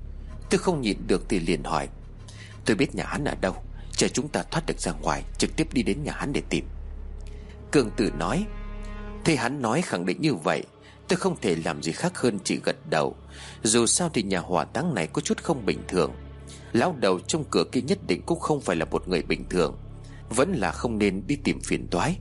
Tôi không nhịn được thì liền hỏi: Tôi biết nhà hắn ở đâu, chờ chúng ta thoát được ra ngoài, trực tiếp đi đến nhà hắn để tìm. Cường Tử nói. Thế hắn nói khẳng định như vậy, tôi không thể làm gì khác hơn chỉ gật đầu. Dù sao thì nhà hỏa táng này có chút không bình thường. Lão đầu trong cửa kia nhất định cũng không phải là một người bình thường. Vẫn là không nên đi tìm phiền toái.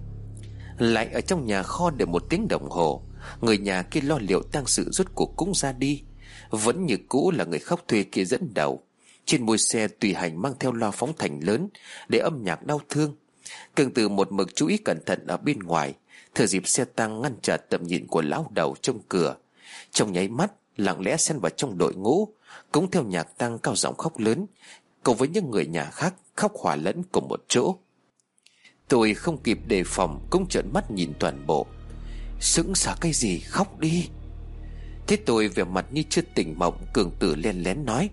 Lại ở trong nhà kho đợi một tiếng đồng hồ, người nhà kia lo liệu tang sự rốt cuộc cũng ra đi. Vẫn như cũ là người khóc thuê kia dẫn đầu. Trên môi xe tùy hành mang theo loa phóng thành lớn để âm nhạc đau thương. Cường Tử một mực chú ý cẩn thận ở bên ngoài, thừa dịp xe tăng ngăn chặn tầm nhìn của lão đầu trong cửa. Trong nháy mắt lặng lẽ xen vào trong đội ngũ, cũng theo nhạc tăng cao giọng khóc lớn, cùng với những người nhà khác khóc hòa lẫn cùng một chỗ. Tôi không kịp đề phòng cũng trợn mắt nhìn toàn bộ. Sững sờ cái gì, khóc đi. Thế tôi vẻ mặt như chưa tỉnh mộng. Cường Tử len lén nói.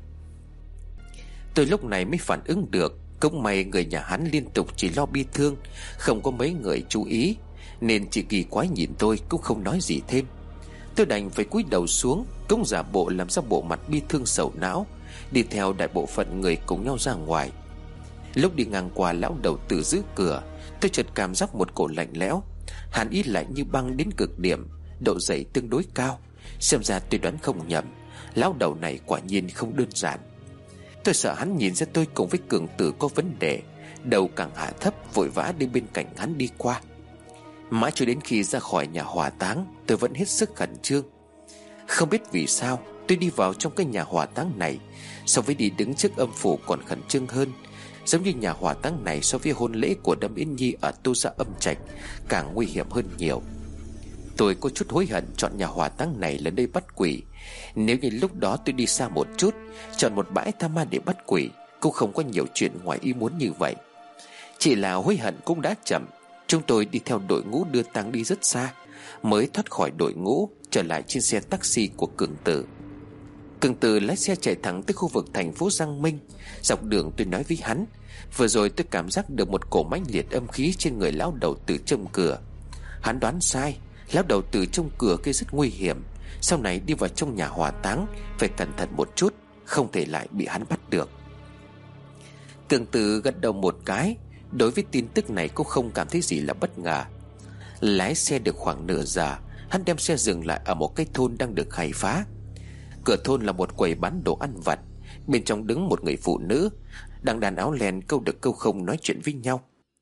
Tôi lúc này mới phản ứng được. Cũng may người nhà hắn liên tục chỉ lo bi thương, không có mấy người chú ý, nên chị kỳ quái nhìn tôi cũng không nói gì thêm. Tôi đành phải cúi đầu xuống, cũng giả bộ làm ra bộ mặt bi thương sầu não, đi theo đại bộ phận người cùng nhau ra ngoài. Lúc đi ngang qua lão đầu tử giữ cửa, tôi chợt cảm giác một cổ lạnh lẽo, hàn ý lạnh như băng đến cực điểm, độ dày tương đối cao. Xem ra tôi đoán không nhầm, lão đầu này quả nhiên không đơn giản. Tôi sợ hắn nhìn ra tôi cùng với Cường Tử có vấn đề, đầu càng hạ thấp, vội vã đi bên cạnh hắn đi qua. Mãi cho đến khi ra khỏi nhà hỏa táng, tôi vẫn hết sức khẩn trương. Không biết vì sao tôi đi vào trong cái nhà hỏa táng này, so với đi đứng trước âm phủ còn khẩn trương hơn. Giống như nhà hỏa táng này so với hôn lễ của Đâm Yến Nhi ở Tô Gia Âm Trạch càng nguy hiểm hơn nhiều. Tôi có chút hối hận chọn nhà hỏa táng này là nơi bắt quỷ. Nếu như lúc đó tôi đi xa một chút, chọn một bãi tha ma để bắt quỷ, cũng không có nhiều chuyện ngoài ý muốn như vậy. Chỉ là hối hận cũng đã chậm. Chúng tôi đi theo đội ngũ đưa tang đi rất xa, mới thoát khỏi đội ngũ, trở lại trên xe taxi của Cường Tử. Cường Tử lái xe chạy thẳng tới khu vực thành phố Giang Minh. Dọc đường tôi nói với hắn, vừa rồi tôi cảm giác được một cổ mãnh liệt âm khí trên người lão đầu tử trong cửa. Hắn đoán sai, lão đầu tử trong cửa kia rất nguy hiểm. Sau này đi vào trong nhà hỏa táng phải cẩn thận một chút, không thể lại bị hắn bắt được. Cường Tử gật đầu một cái. Đối với tin tức này cũng không cảm thấy gì là bất ngờ. Lái xe được khoảng nửa giờ, hắn đem xe dừng lại ở một cái thôn đang được khai phá. Cửa thôn là một quầy bán đồ ăn vặt. Bên trong đứng một người phụ nữ đang đàn áo len, câu được câu không, nói chuyện với nhau.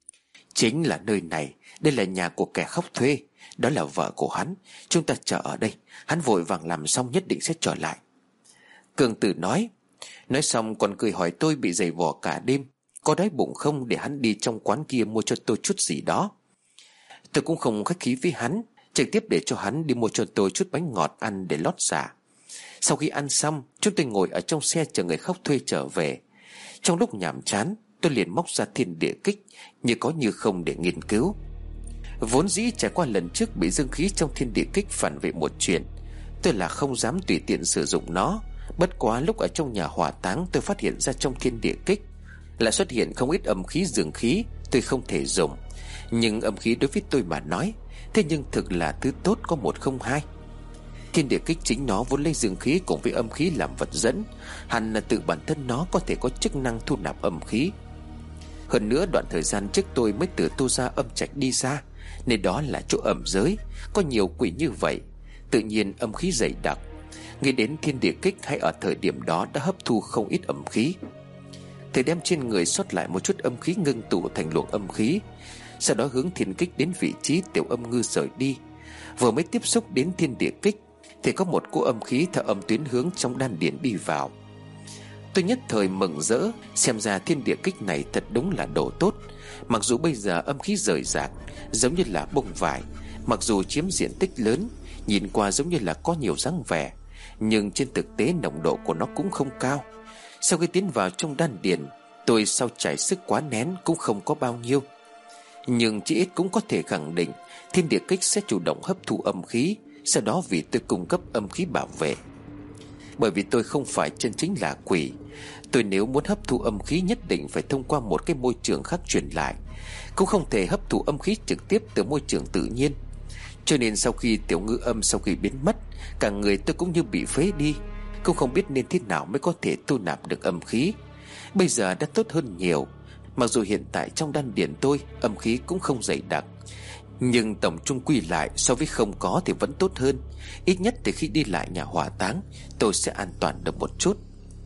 Chính là nơi này. Đây là nhà của kẻ khóc thuê. Đó là vợ của hắn. Chúng ta chờ ở đây. Hắn vội vàng làm xong nhất định sẽ trở lại. Cường Tử nói. Nói xong còn cười hỏi tôi bị giày vò cả đêm có đói bụng không, để hắn đi trong quán kia mua cho tôi chút gì đó. Tôi cũng không khách khí với hắn, trực tiếp để cho hắn đi mua cho tôi chút bánh ngọt ăn để lót dạ. Sau khi ăn xong, chúng tôi ngồi ở trong xe chờ người khóc thuê trở về. Trong lúc nhàm chán, tôi liền móc ra thiên địa kích như có như không để nghiên cứu. Vốn dĩ trải qua lần trước bị dương khí trong thiên địa kích phản vệ một chuyện, tôi là không dám tùy tiện sử dụng nó. Bất quá lúc ở trong nhà hỏa táng, tôi phát hiện ra trong thiên địa kích là xuất hiện không ít âm khí dương khí tôi không thể dùng. Nhưng âm khí đối với tôi mà nói, thế nhưng thực là thứ tốt có một không hai. Thiên địa kích chính nó vốn lấy dương khí cùng với âm khí làm vật dẫn, hẳn là tự bản thân nó có thể có chức năng thu nạp âm khí. Hơn nữa đoạn thời gian trước tôi mới từ tu ra âm trạch đi ra, nên đó là chỗ ẩm giới, có nhiều quỷ như vậy, tự nhiên âm khí dày đặc. Nghĩ đến thiên địa kích hay ở thời điểm đó đã hấp thu không ít âm khí. Thầy đem trên người sót lại một chút âm khí ngưng tụ thành luồng âm khí, sau đó hướng thiên kích đến vị trí tiểu âm ngư rời đi. Vừa mới tiếp xúc đến thiên địa kích thì có một cỗ âm khí theo âm tuyến hướng trong đan điền đi vào. Tôi nhất thời mừng rỡ, xem ra thiên địa kích này thật đúng là đồ tốt. Mặc dù bây giờ âm khí rời rạc giống như là bông vải, mặc dù chiếm diện tích lớn, nhìn qua giống như là có nhiều dáng vẻ, nhưng trên thực tế nồng độ của nó cũng không cao. Sau khi tiến vào trong đan điền, tôi sau trải sức quá nén cũng không có bao nhiêu, nhưng chỉ ít cũng có thể khẳng định thiên địa kích sẽ chủ động hấp thụ âm khí, sau đó vì tôi cung cấp âm khí bảo vệ. Bởi vì tôi không phải chân chính là quỷ, tôi nếu muốn hấp thụ âm khí nhất định phải thông qua một cái môi trường khác truyền lại, cũng không thể hấp thụ âm khí trực tiếp từ môi trường tự nhiên. Cho nên sau khi tiểu ngư âm sau khi biến mất, cả người tôi cũng như bị phế đi, cũng không biết nên thế nào mới có thể thu nạp được âm khí. Bây giờ đã tốt hơn nhiều. Mặc dù hiện tại trong đan điền tôi âm khí cũng không dày đặc, nhưng tổng chung quy lại so với không có thì vẫn tốt hơn. Ít nhất thì khi đi lại nhà hỏa táng, tôi sẽ an toàn được một chút.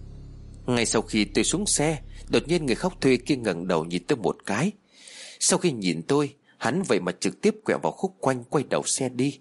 Ngay sau khi tôi xuống xe, đột nhiên người khóc thuê kia ngẩng đầu nhìn tôi một cái. Sau khi nhìn tôi, hắn vậy mà trực tiếp quẹo vào khúc quanh, quay đầu xe đi.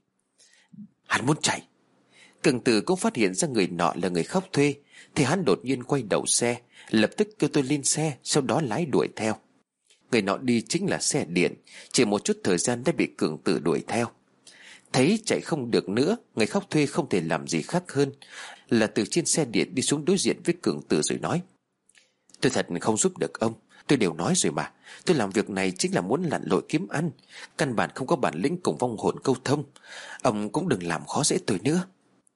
Hắn muốn chạy. Cường Tử cũng phát hiện ra người nọ là người khóc thuê, thì hắn đột nhiên quay đầu xe, lập tức kêu tôi lên xe, sau đó lái đuổi theo. Người nọ đi chính là xe điện, chỉ một chút thời gian đã bị Cường Tử đuổi theo. Thấy chạy không được nữa, người khóc thuê không thể làm gì khác hơn là từ trên xe điện đi xuống đối diện với Cường Tử rồi nói: Tôi thật không giúp được ông. Tôi đều nói rồi mà, tôi làm việc này chính là muốn lặn lội kiếm ăn, căn bản không có bản lĩnh cùng vong hồn câu thông. Ông cũng đừng làm khó dễ tôi nữa.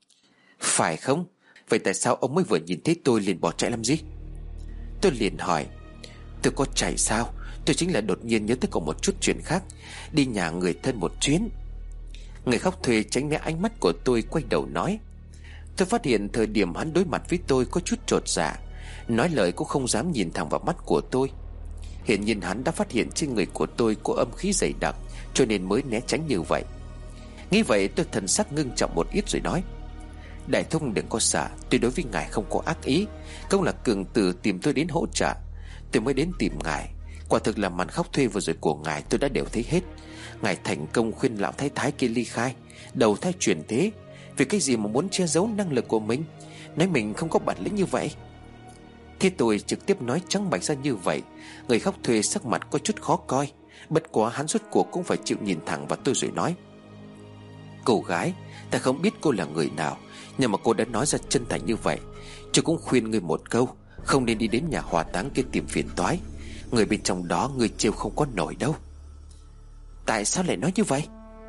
Phải không? Vậy tại sao ông mới vừa nhìn thấy tôi liền bỏ chạy làm gì? Tôi liền hỏi: Tôi có chạy sao? Tôi chính là đột nhiên nhớ tới còn một chút chuyện khác, đi nhà người thân một chuyến. Người khóc thuê tránh né ánh mắt của tôi, quay đầu nói. Tôi phát hiện thời điểm hắn đối mặt với tôi có chút chột dạ, nói lời cũng không dám nhìn thẳng vào mắt của tôi. Hiện nhiên hắn đã phát hiện trên người của tôi có âm khí dày đặc, cho nên mới né tránh như vậy. Nghĩ vậy tôi thần sắc ngưng trọng một ít rồi nói: Đại thúc đừng có sợ, tôi đối với ngài không có ác ý. Không là Cường Tử tìm tôi đến hỗ trợ, tôi mới đến tìm ngài. Quả thực là màn khóc thuê vừa rồi của ngài tôi đã đều thấy hết. Ngài thành công khuyên lão thái thái kia ly khai, đầu thai chuyển thế. Vì cái gì mà muốn che giấu năng lực của mình, nói mình không có bản lĩnh như vậy? Thế tôi trực tiếp nói trắng bạch ra như vậy. Người khóc thuê sắc mặt có chút khó coi, bất quá hắn rốt cuộc cũng phải chịu nhìn thẳng vào tôi rồi nói: Cô gái, ta không biết cô là người nào, nhưng mà cô đã nói ra chân thành như vậy, tôi cũng khuyên ngươi một câu, không nên đi đến nhà hỏa táng kia tìm phiền toái. Người bên trong đó người trêu không có nổi đâu. Tại sao lại nói như vậy?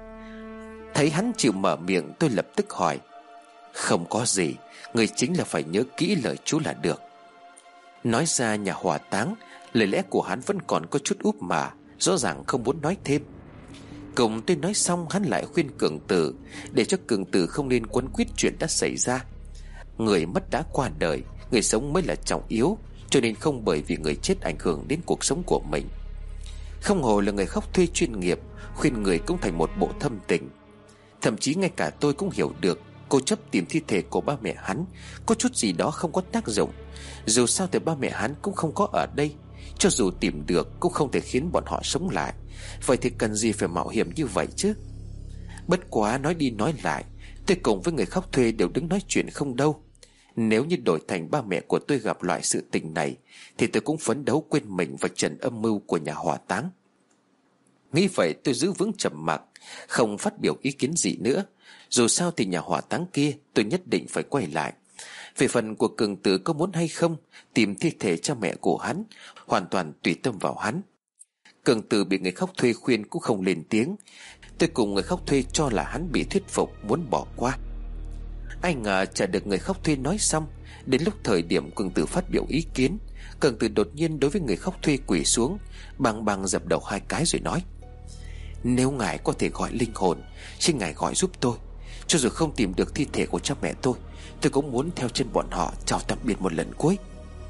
Thấy hắn chịu mở miệng, tôi lập tức hỏi: Không có gì, người chính là phải nhớ kỹ lời chú là được. Nói ra nhà hỏa táng, lời lẽ của hắn vẫn còn có chút úp mà, rõ ràng không muốn nói thêm. Cùng tôi nói xong, hắn lại khuyên Cường Tử để cho Cường Tử không nên quấn quýt chuyện đã xảy ra. Người mất đã qua đời, người sống mới là trọng yếu, cho nên không bởi vì người chết ảnh hưởng đến cuộc sống của mình. Không hồ là người khóc thuê chuyên nghiệp, khuyên người cũng thành một bộ thâm tình. Thậm chí ngay cả tôi cũng hiểu được Cô chấp tìm thi thể của ba mẹ hắn có chút gì đó không có tác dụng. Dù sao thì ba mẹ hắn cũng không có ở đây. Cho dù tìm được cũng không thể khiến bọn họ sống lại. Vậy thì cần gì phải mạo hiểm như vậy chứ? Bất quá nói đi nói lại, tôi cùng với người khóc thuê đều đứng nói chuyện không đâu. Nếu như đổi thành ba mẹ của tôi gặp loại sự tình này thì tôi cũng phấn đấu quên mình và trần âm mưu của nhà hỏa táng. Nghĩ vậy tôi giữ vững trầm mặc, không phát biểu ý kiến gì nữa. Dù sao thì nhà hỏa táng kia tôi nhất định phải quay lại. Về phần của Cường Tử có muốn hay không tìm thi thể cha mẹ của hắn, hoàn toàn tùy tâm vào hắn. Cường Tử bị người khóc thuê khuyên cũng không lên tiếng. Tôi cùng người khóc thuê cho là hắn bị thuyết phục, muốn bỏ qua. Ai ngờ chả được người khóc thuê nói xong, đến lúc thời điểm Cường Tử phát biểu ý kiến, Cường Tử đột nhiên đối với người khóc thuê quỳ xuống, băng băng dập đầu hai cái rồi nói: Nếu ngài có thể gọi linh hồn, xin ngài gọi giúp tôi. Cho dù không tìm được thi thể của cha mẹ tôi, tôi cũng muốn theo chân bọn họ chào tạm biệt một lần cuối.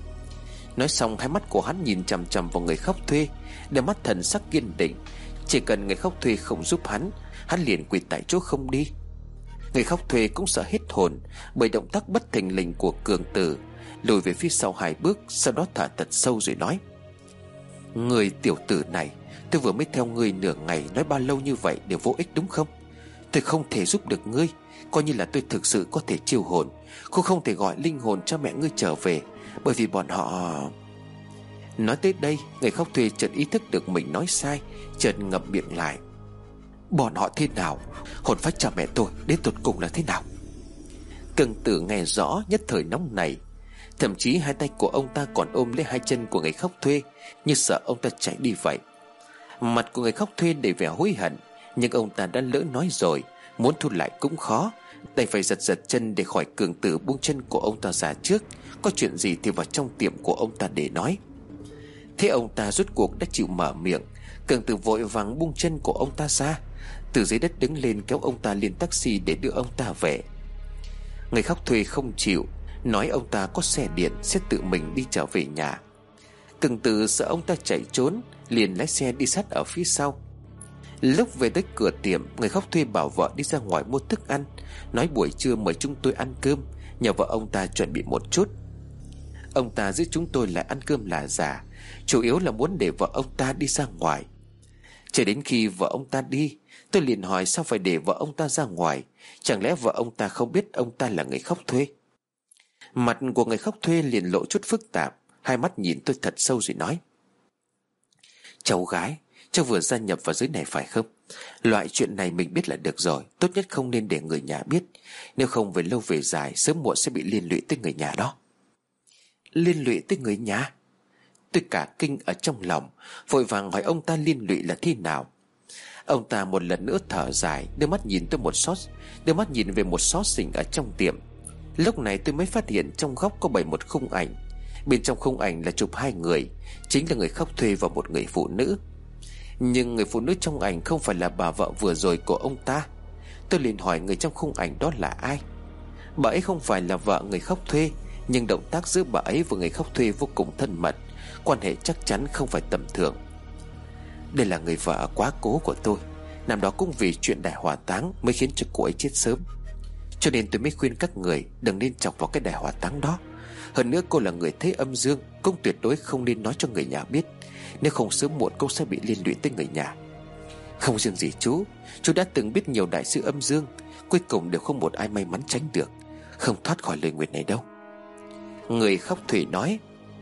Nói xong hai mắt của hắn nhìn chằm chằm vào người khóc thuê, đôi mắt thần sắc kiên định. Chỉ cần người khóc thuê không giúp hắn, hắn liền quỳ tại chỗ không đi. Người khóc thuê cũng sợ hết hồn bởi động tác bất thình lình của Cường Tử, lùi về phía sau hai bước, sau đó thở thật sâu rồi nói: Người tiểu tử này, tôi vừa mới theo ngươi nửa ngày, nói bao lâu như vậy đều vô ích đúng không? Tôi không thể giúp được ngươi, coi như là tôi thực sự có thể chiêu hồn, cũng không thể gọi linh hồn cho mẹ ngươi trở về, bởi vì bọn họ... Nói tới đây, người khóc thuê chợt ý thức được mình nói sai, chợt ngậm miệng lại. Bọn họ thế nào? Hồn phách cha mẹ tôi đến tột cùng là thế nào? Cường Tử nghe rõ, nhất thời nóng nảy. Thậm chí hai tay của ông ta còn ôm lấy hai chân của người khóc thuê, như sợ ông ta chạy đi vậy. Mặt của người khóc thuê đầy vẻ hối hận, nhưng ông ta đã lỡ nói rồi, muốn thu lại cũng khó, đành phải giật giật chân để khỏi Cường Tử buông chân của ông ta ra trước. Có chuyện gì thì vào trong tiệm của ông ta để nói. Thế ông ta rốt cuộc đã chịu mở miệng. Cường Tử vội vàng buông chân của ông ta ra, từ dưới đất đứng lên kéo ông ta lên taxi để đưa ông ta về. Người khóc thuê không chịu, nói ông ta có xe điện sẽ tự mình đi trở về nhà. Cường Tử sợ ông ta chạy trốn, liền lái xe đi sát ở phía sau. Lúc về tới cửa tiệm, người khóc thuê bảo vợ đi ra ngoài mua thức ăn, nói buổi trưa mời chúng tôi ăn cơm, nhờ vợ ông ta chuẩn bị một chút. Ông ta giữ chúng tôi lại ăn cơm là giả, chủ yếu là muốn để vợ ông ta đi ra ngoài. Chờ đến khi vợ ông ta đi, tôi liền hỏi sao phải để vợ ông ta ra ngoài, chẳng lẽ vợ ông ta không biết ông ta là người khóc thuê? Mặt của người khóc thuê liền lộ chút phức tạp, hai mắt nhìn tôi thật sâu rồi nói: Cháu gái, cháu vừa gia nhập vào giới này phải không? Loại chuyện này mình biết là được rồi, tốt nhất không nên để người nhà biết, nếu không về lâu về dài sớm muộn sẽ bị liên lụy tới người nhà đó. Liên lụy tới người nhà? Tôi cả kinh ở trong lòng, vội vàng hỏi ông ta liên lụy là thế nào. Ông ta một lần nữa thở dài, đưa mắt nhìn tôi một xót, đưa mắt nhìn về một xó xỉnh ở trong tiệm. Lúc này tôi mới phát hiện trong góc có bày một khung ảnh. Bên trong khung ảnh là chụp hai người, chính là người khóc thuê và một người phụ nữ. Nhưng người phụ nữ trong ảnh không phải là bà vợ vừa rồi của ông ta. Tôi liền hỏi người trong khung ảnh đó là ai. Bà ấy không phải là vợ người khóc thuê, nhưng động tác giữa bà ấy và người khóc thuê vô cùng thân mật, quan hệ chắc chắn không phải tầm thường. Đây là người vợ quá cố của tôi, năm đó cũng vì chuyện đại hỏa táng mới khiến cho cô ấy chết sớm. Cho nên tôi mới khuyên các người đừng nên chọc vào cái đại hỏa táng đó. Hơn nữa cô là người thấy âm dương, cũng tuyệt đối không nên nói cho người nhà biết, nếu không sớm muộn cô sẽ bị liên lụy tới người nhà. Không riêng gì chú, chú đã từng biết nhiều đại sư âm dương, cuối cùng đều không một ai may mắn tránh được, không thoát khỏi lời nguyền này đâu. Người khóc thủy nói.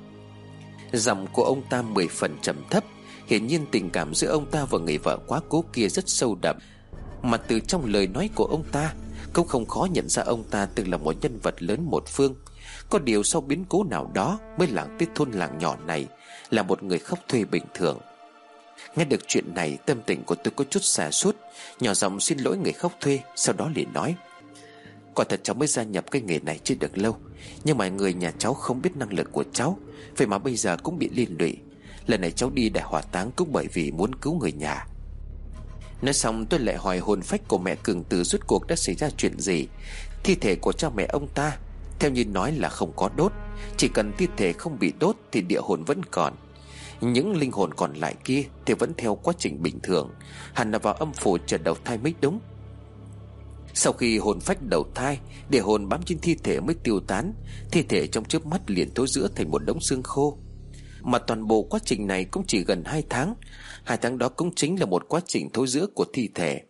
Giọng của ông ta mười phần trầm thấp, hiển nhiên tình cảm giữa ông ta và người vợ quá cố kia rất sâu đậm. Mà từ trong lời nói của ông ta cũng không khó nhận ra ông ta từng là một nhân vật lớn một phương. Có điều sau biến cố nào đó mới lảng tới thôn làng nhỏ này là một người khóc thuê bình thường. Nghe được chuyện này, tâm tình của tôi có chút sa sút, nhỏ giọng xin lỗi người khóc thuê, sau đó liền nói: Quả thật cháu mới gia nhập cái nghề này chưa được lâu, nhưng mà người nhà cháu không biết năng lực của cháu, vậy mà bây giờ cũng bị liên lụy. Lần này cháu đi đại hỏa táng cũng bởi vì muốn cứu người nhà. Nói xong tôi lại hỏi hồn phách của mẹ Cường Tử rốt cuộc đã xảy ra chuyện gì. Thi thể của cha mẹ ông ta theo như nói là không có đốt, chỉ cần thi thể không bị đốt thì địa hồn vẫn còn. Những linh hồn còn lại kia thì vẫn theo quá trình bình thường, hẳn là vào âm phủ chờ đầu thai mới đúng. Sau khi hồn phách đầu thai, để hồn bám trên thi thể mới tiêu tán. Thi thể trong chớp mắt liền thối rữa thành một đống xương khô. Mà toàn bộ quá trình này cũng chỉ gần hai tháng. Hai tháng đó cũng chính là một quá trình thối rữa của thi thể.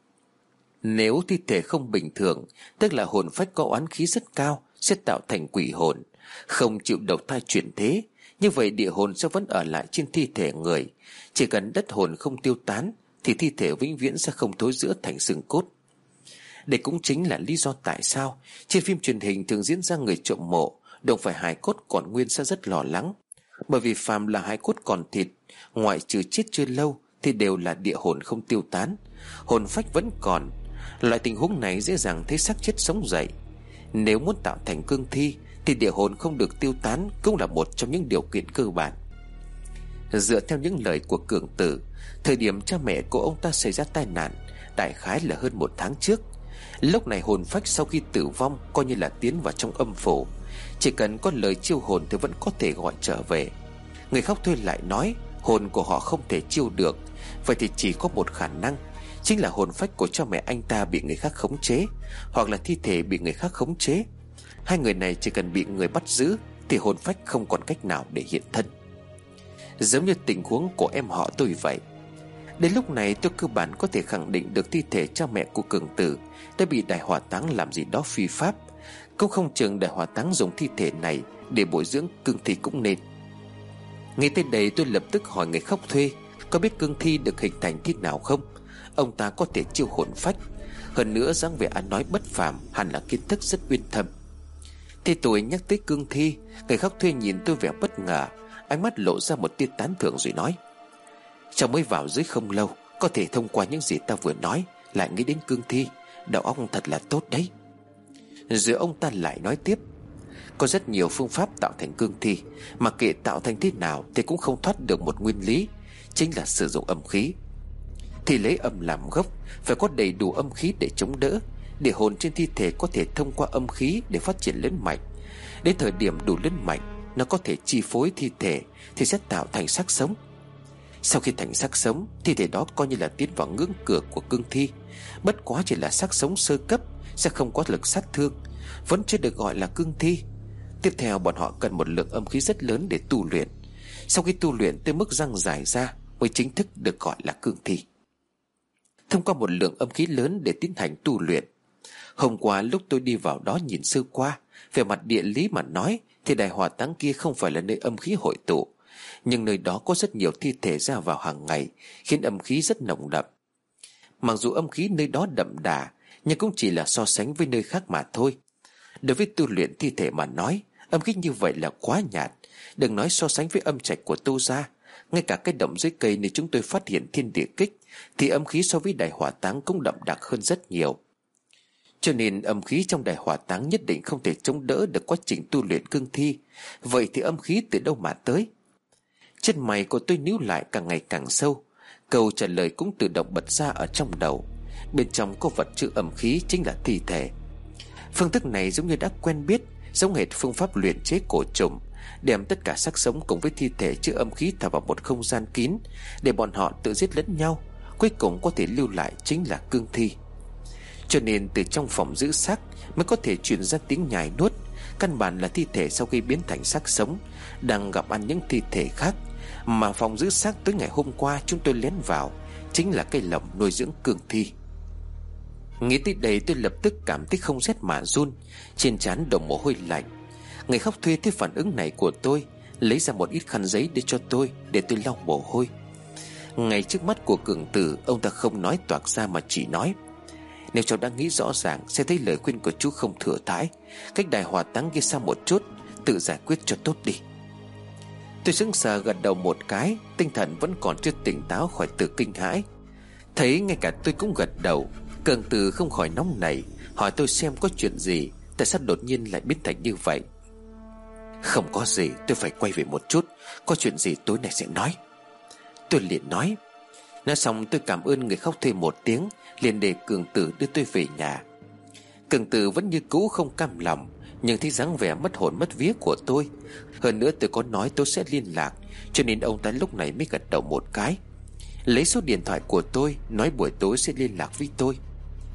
Nếu thi thể không bình thường, tức là hồn phách có oán khí rất cao, sẽ tạo thành quỷ hồn, không chịu đầu thai chuyển thế. Như vậy địa hồn sẽ vẫn ở lại trên thi thể người. Chỉ cần đất hồn không tiêu tán thì thi thể vĩnh viễn sẽ không thối rữa thành xương cốt. Đây cũng chính là lý do tại sao trên phim truyền hình thường diễn ra người trộm mộ đụng phải hài cốt còn nguyên sẽ rất lo lắng. Bởi vì phàm là hài cốt còn thịt, ngoại trừ chết chưa lâu thì đều là địa hồn không tiêu tán, hồn phách vẫn còn. Loại tình huống này dễ dàng thấy xác chết sống dậy. Nếu muốn tạo thành cương thi thì địa hồn không được tiêu tán cũng là một trong những điều kiện cơ bản. Dựa theo những lời của Cường Tử, thời điểm cha mẹ của ông ta xảy ra tai nạn đại khái là hơn một tháng trước. Lúc này hồn phách sau khi tử vong coi như là tiến vào trong âm phủ, chỉ cần có lời chiêu hồn thì vẫn có thể gọi trở về. Người khóc thuê lại nói hồn của họ không thể chiêu được. Vậy thì chỉ có một khả năng, chính là hồn phách của cha mẹ anh ta bị người khác khống chế, hoặc là thi thể bị người khác khống chế. Hai người này chỉ cần bị người bắt giữ thì hồn phách không còn cách nào để hiện thân. Giống như tình huống của em họ tôi vậy. Đến lúc này tôi cơ bản có thể khẳng định được thi thể cha mẹ của Cường Tử đã bị đại hỏa táng làm gì đó phi pháp. Cũng không chừng đại hỏa táng dùng thi thể này để bồi dưỡng cương thi cũng nên. Ngay tới đây tôi lập tức hỏi người khóc thuê có biết cương thi được hình thành thế nào không. Ông ta có thể chiêu hồn phách, hơn nữa dáng vẻ ăn nói bất phàm, hẳn là kiến thức rất uyên thâm. Thì tôi nhắc tới cương thi, người khóc thuê nhìn tôi vẻ bất ngờ, ánh mắt lộ ra một tia tán thưởng rồi nói: cháu mới vào dưới không lâu, có thể thông qua những gì ta vừa nói lại nghĩ đến cương thi, đầu óc thật là tốt đấy. Rồi ông ta lại nói tiếp: có rất nhiều phương pháp tạo thành cương thi, mà kệ tạo thành thế nào thì cũng không thoát được một nguyên lý, chính là sử dụng âm khí. Thì lấy âm làm gốc, phải có đầy đủ âm khí để chống đỡ, để hồn trên thi thể có thể thông qua âm khí để phát triển lớn mạnh. Đến thời điểm đủ lớn mạnh, nó có thể chi phối thi thể thì sẽ tạo thành xác sống. Sau khi thành xác sống, thi thể đó coi như là tiến vào ngưỡng cửa của cương thi. Bất quá chỉ là xác sống sơ cấp, sẽ không có lực sát thương, vẫn chưa được gọi là cương thi. Tiếp theo bọn họ cần một lượng âm khí rất lớn để tu luyện. Sau khi tu luyện tới mức răng dài ra mới chính thức được gọi là cương thi. Thông qua một lượng âm khí lớn để tiến hành tu luyện. Hôm qua lúc tôi đi vào đó nhìn sơ qua, về mặt địa lý mà nói thì đại hỏa táng kia không phải là nơi âm khí hội tụ, nhưng nơi đó có rất nhiều thi thể ra vào hàng ngày, khiến âm khí rất nồng đậm. Mặc dù âm khí nơi đó đậm đà, nhưng cũng chỉ là so sánh với nơi khác mà thôi. Đối với tu luyện thi thể mà nói, âm khí như vậy là quá nhạt. Đừng nói so sánh với âm trạch của Tô gia, ngay cả cái động dưới cây nơi chúng tôi phát hiện thiên địa kích thì âm khí so với đại hỏa táng cũng đậm đặc hơn rất nhiều. Cho nên âm khí trong đại hỏa táng nhất định không thể chống đỡ được quá trình tu luyện cương thi. Vậy thì âm khí từ đâu mà tới? Chân mày của tôi níu lại càng ngày càng sâu. Câu trả lời cũng tự động bật ra ở trong đầu. Bên trong có vật chứa âm khí chính là thi thể. Phương thức này giống như đã quen biết, giống hệt phương pháp luyện chế cổ trùng, đem tất cả xác sống cùng với thi thể chứa âm khí thả vào một không gian kín để bọn họ tự giết lẫn nhau, cuối cùng có thể lưu lại chính là cương thi. Cho nên từ trong phòng giữ xác mới có thể truyền ra tiếng nhai nuốt. Căn bản là thi thể sau khi biến thành xác sống đang gặp ăn những thi thể khác. Mà phòng giữ xác tới ngày hôm qua chúng tôi lén vào chính là cái lồng nuôi dưỡng cương thi. Nghĩ tới đây tôi lập tức cảm thấy không rét mà run, trên trán đổ mồ hôi lạnh. Người khóc thuê thấy phản ứng này của tôi, lấy ra một ít khăn giấy để cho tôi, để tôi lau mồ hôi. Ngay trước mắt của Cường Tử, ông ta không nói toạc ra mà chỉ nói: nếu cháu đã nghĩ rõ ràng sẽ thấy lời khuyên của chú không thừa thãi. Cách đại hỏa táng kia xa một chút, tự giải quyết cho tốt đi. Tôi sững sờ gật đầu một cái, tinh thần vẫn còn chưa tỉnh táo khỏi từ kinh hãi. Thấy ngay cả tôi cũng gật đầu, Cường Tử không khỏi nóng nảy, hỏi tôi xem có chuyện gì, tại sao đột nhiên lại biến thành như vậy. Không có gì, tôi phải quay về một chút, có chuyện gì tối nay sẽ nói. Tôi liền nói. Nói xong tôi cảm ơn người khóc thuê một tiếng, liền để Cường Tử đưa tôi về nhà. Cường Tử vẫn như cũ không cam lòng, nhưng thấy dáng vẻ mất hồn mất vía của tôi, hơn nữa tôi có nói tôi sẽ liên lạc, cho nên ông ta lúc này mới gật đầu một cái, lấy số điện thoại của tôi, nói buổi tối sẽ liên lạc với tôi.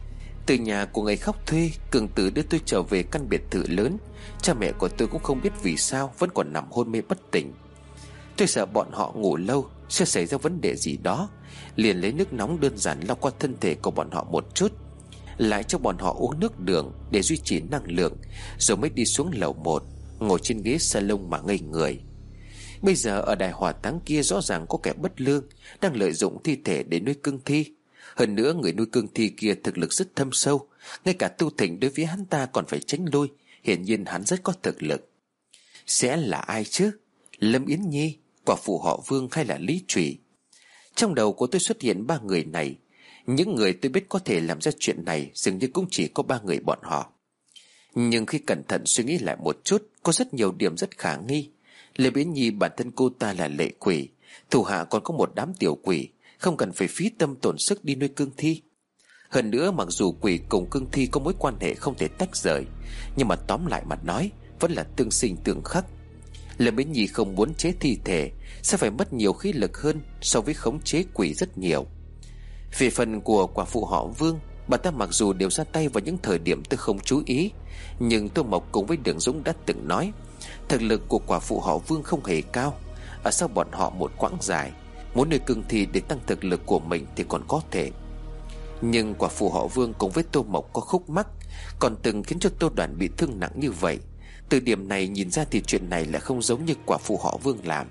Từ nhà của người khóc thuê, Cường Tử đưa tôi trở về căn biệt thự lớn. Cha mẹ của tôi cũng không biết vì sao vẫn còn nằm hôn mê bất tỉnh. Tôi sợ bọn họ ngủ lâu sẽ xảy ra vấn đề gì đó, liền lấy nước nóng đơn giản lau qua thân thể của bọn họ một chút, lại cho bọn họ uống nước đường để duy trì năng lượng, rồi mới đi xuống lầu một, ngồi trên ghế salon mà ngây người. Bây giờ ở đài hỏa táng kia rõ ràng có kẻ bất lương đang lợi dụng thi thể để nuôi cương thi. Hơn nữa người nuôi cương thi kia thực lực rất thâm sâu, ngay cả Tu Thịnh đối với hắn ta còn phải tránh lui. Hiển nhiên hắn rất có thực lực. Sẽ là ai chứ? Lâm Yến Nhi, quả phụ họ Vương hay là Lý Trùy? Trong đầu của tôi xuất hiện ba người này. Những người tôi biết có thể làm ra chuyện này dường như cũng chỉ có ba người bọn họ. Nhưng khi cẩn thận suy nghĩ lại một chút, có rất nhiều điểm rất khả nghi. Lâm Yến Nhi bản thân cô ta là lệ quỷ, thủ hạ còn có một đám tiểu quỷ, không cần phải phí tâm tổn sức đi nuôi cương thi. Hơn nữa mặc dù quỷ cùng cương thi có mối quan hệ không thể tách rời, nhưng mà tóm lại mà nói vẫn là tương sinh tương khắc. Lâm Yến Nhi không muốn chế thi thể sẽ phải mất nhiều khí lực hơn so với khống chế quỷ rất nhiều. Về phần của quả phụ họ Vương, bà ta mặc dù đều ra tay vào những thời điểm tôi không chú ý, nhưng Tô Mộc cùng với Đường Dũng đã từng nói thực lực của quả phụ họ Vương không hề cao. Ở sau bọn họ một quãng dài, muốn nuôi cương thi để tăng thực lực của mình thì còn có thể. Nhưng quả phụ họ Vương cùng với Tô Mộc có khúc mắc, còn từng khiến cho Tô Đoàn bị thương nặng như vậy. Từ điểm này nhìn ra thì chuyện này lại không giống như quả phụ họ Vương làm.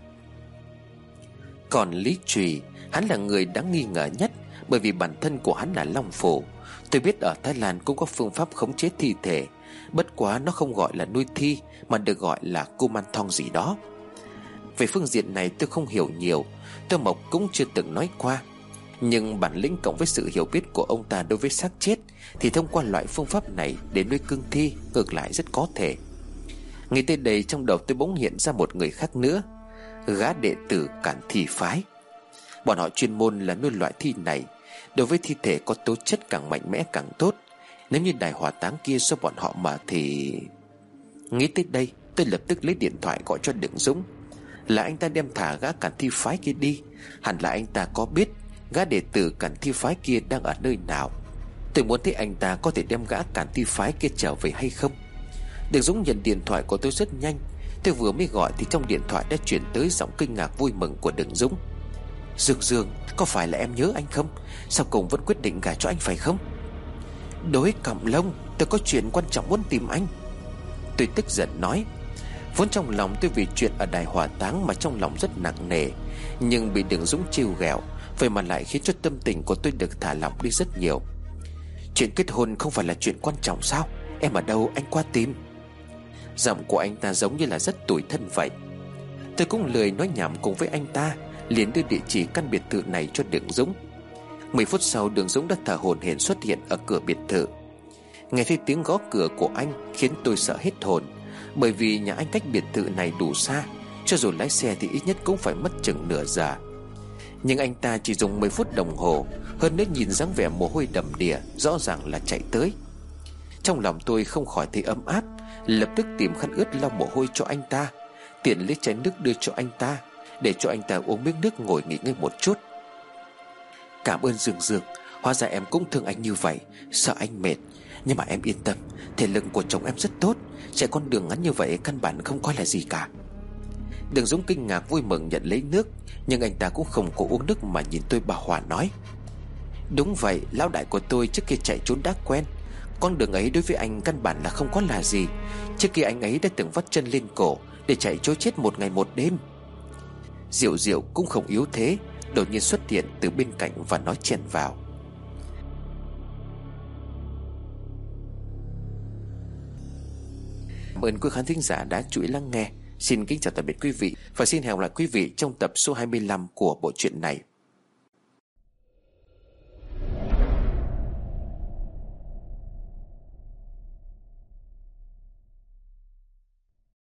Còn Lý Trùy, hắn là người đáng nghi ngờ nhất, bởi vì bản thân của hắn là Long Phổ. Tôi biết ở Thái Lan cũng có phương pháp khống chế thi thể, bất quá nó không gọi là nuôi thi mà được gọi là Kumanthong gì đó. Về phương diện này tôi không hiểu nhiều, Tô Mộc cũng chưa từng nói qua. Nhưng bản lĩnh cộng với sự hiểu biết của ông ta đối với xác chết thì thông qua loại phương pháp này để nuôi cương thi ngược lại rất có thể. Ngay tới đây trong đầu tôi bỗng hiện ra một người khác nữa, gã đệ tử Cản Thi phái. Bọn họ chuyên môn là nuôi loại thi này. Đối với thi thể có tố chất càng mạnh mẽ càng tốt. Nếu như đài hỏa táng kia do bọn họ mà thì... Nghĩ tới đây tôi lập tức lấy điện thoại gọi cho Đường Dũng. Là anh ta đem thả gã Cản Thi phái kia đi. Hẳn là anh ta có biết gã đệ tử Cản Thi phái kia đang ở nơi nào. Tôi muốn thấy anh ta có thể đem gã Cản Thi phái kia trở về hay không. Đường Dũng nhận điện thoại của tôi rất nhanh. Tôi vừa mới gọi thì trong điện thoại đã chuyển tới giọng kinh ngạc vui mừng của Đường Dũng. Dương Dương, có phải là em nhớ anh không? Sau cùng vẫn quyết định gả cho anh phải không? Đối Cẩm Long, tôi có chuyện quan trọng muốn tìm anh. Tôi tức giận nói. Vốn trong lòng tôi vì chuyện ở đài hỏa táng mà trong lòng rất nặng nề, nhưng bị Đường Dũng trêu ghẹo, vậy mà lại khiến cho tâm tình của tôi được thả lỏng đi rất nhiều. Chuyện kết hôn không phải là chuyện quan trọng sao? Em ở đâu anh qua tìm. Giọng của anh ta giống như là rất tủi thân vậy. Tôi cũng lười nói nhảm cùng với anh ta, liền đưa địa chỉ căn biệt thự này cho Đường Dũng. Mười phút sau Đường Dũng đã thở hổn hển xuất hiện ở cửa biệt thự. Nghe thấy tiếng gõ cửa của anh khiến tôi sợ hết hồn, bởi vì nhà anh cách biệt thự này đủ xa, cho dù lái xe thì ít nhất cũng phải mất chừng nửa giờ. Nhưng anh ta chỉ dùng mười phút đồng hồ, hơn nữa nhìn dáng vẻ mồ hôi đầm đìa, rõ ràng là chạy tới. Trong lòng tôi không khỏi thấy ấm áp, lập tức tìm khăn ướt lau mồ hôi cho anh ta, tiện lấy chai nước đưa cho anh ta, để cho anh ta uống miếng nước ngồi nghỉ ngơi một chút. Cảm ơn Dương Dương, hóa ra em cũng thương anh như vậy. Sợ anh mệt, nhưng mà em yên tâm, thể lực của chồng em rất tốt, chạy con đường ngắn như vậy căn bản không coi là gì cả. Đường Dũng kinh ngạc vui mừng nhận lấy nước, nhưng anh ta cũng không có uống nước mà nhìn tôi bà Hòa nói. Đúng vậy, lão đại của tôi trước kia chạy trốn đã quen. Con đường ấy đối với anh căn bản là không có là gì. Trước kia anh ấy đã từng vắt chân lên cổ để chạy trốn chết một ngày một đêm. Diệu Diệu cũng không yếu thế, đột nhiên xuất hiện từ bên cạnh và nói chèn vào. Cảm ơn quý khán thính giả đã chú ý lắng nghe. Xin kính chào tạm biệt quý vị, và xin hẹn gặp lại quý vị trong tập số hai mươi lăm của bộ truyện này.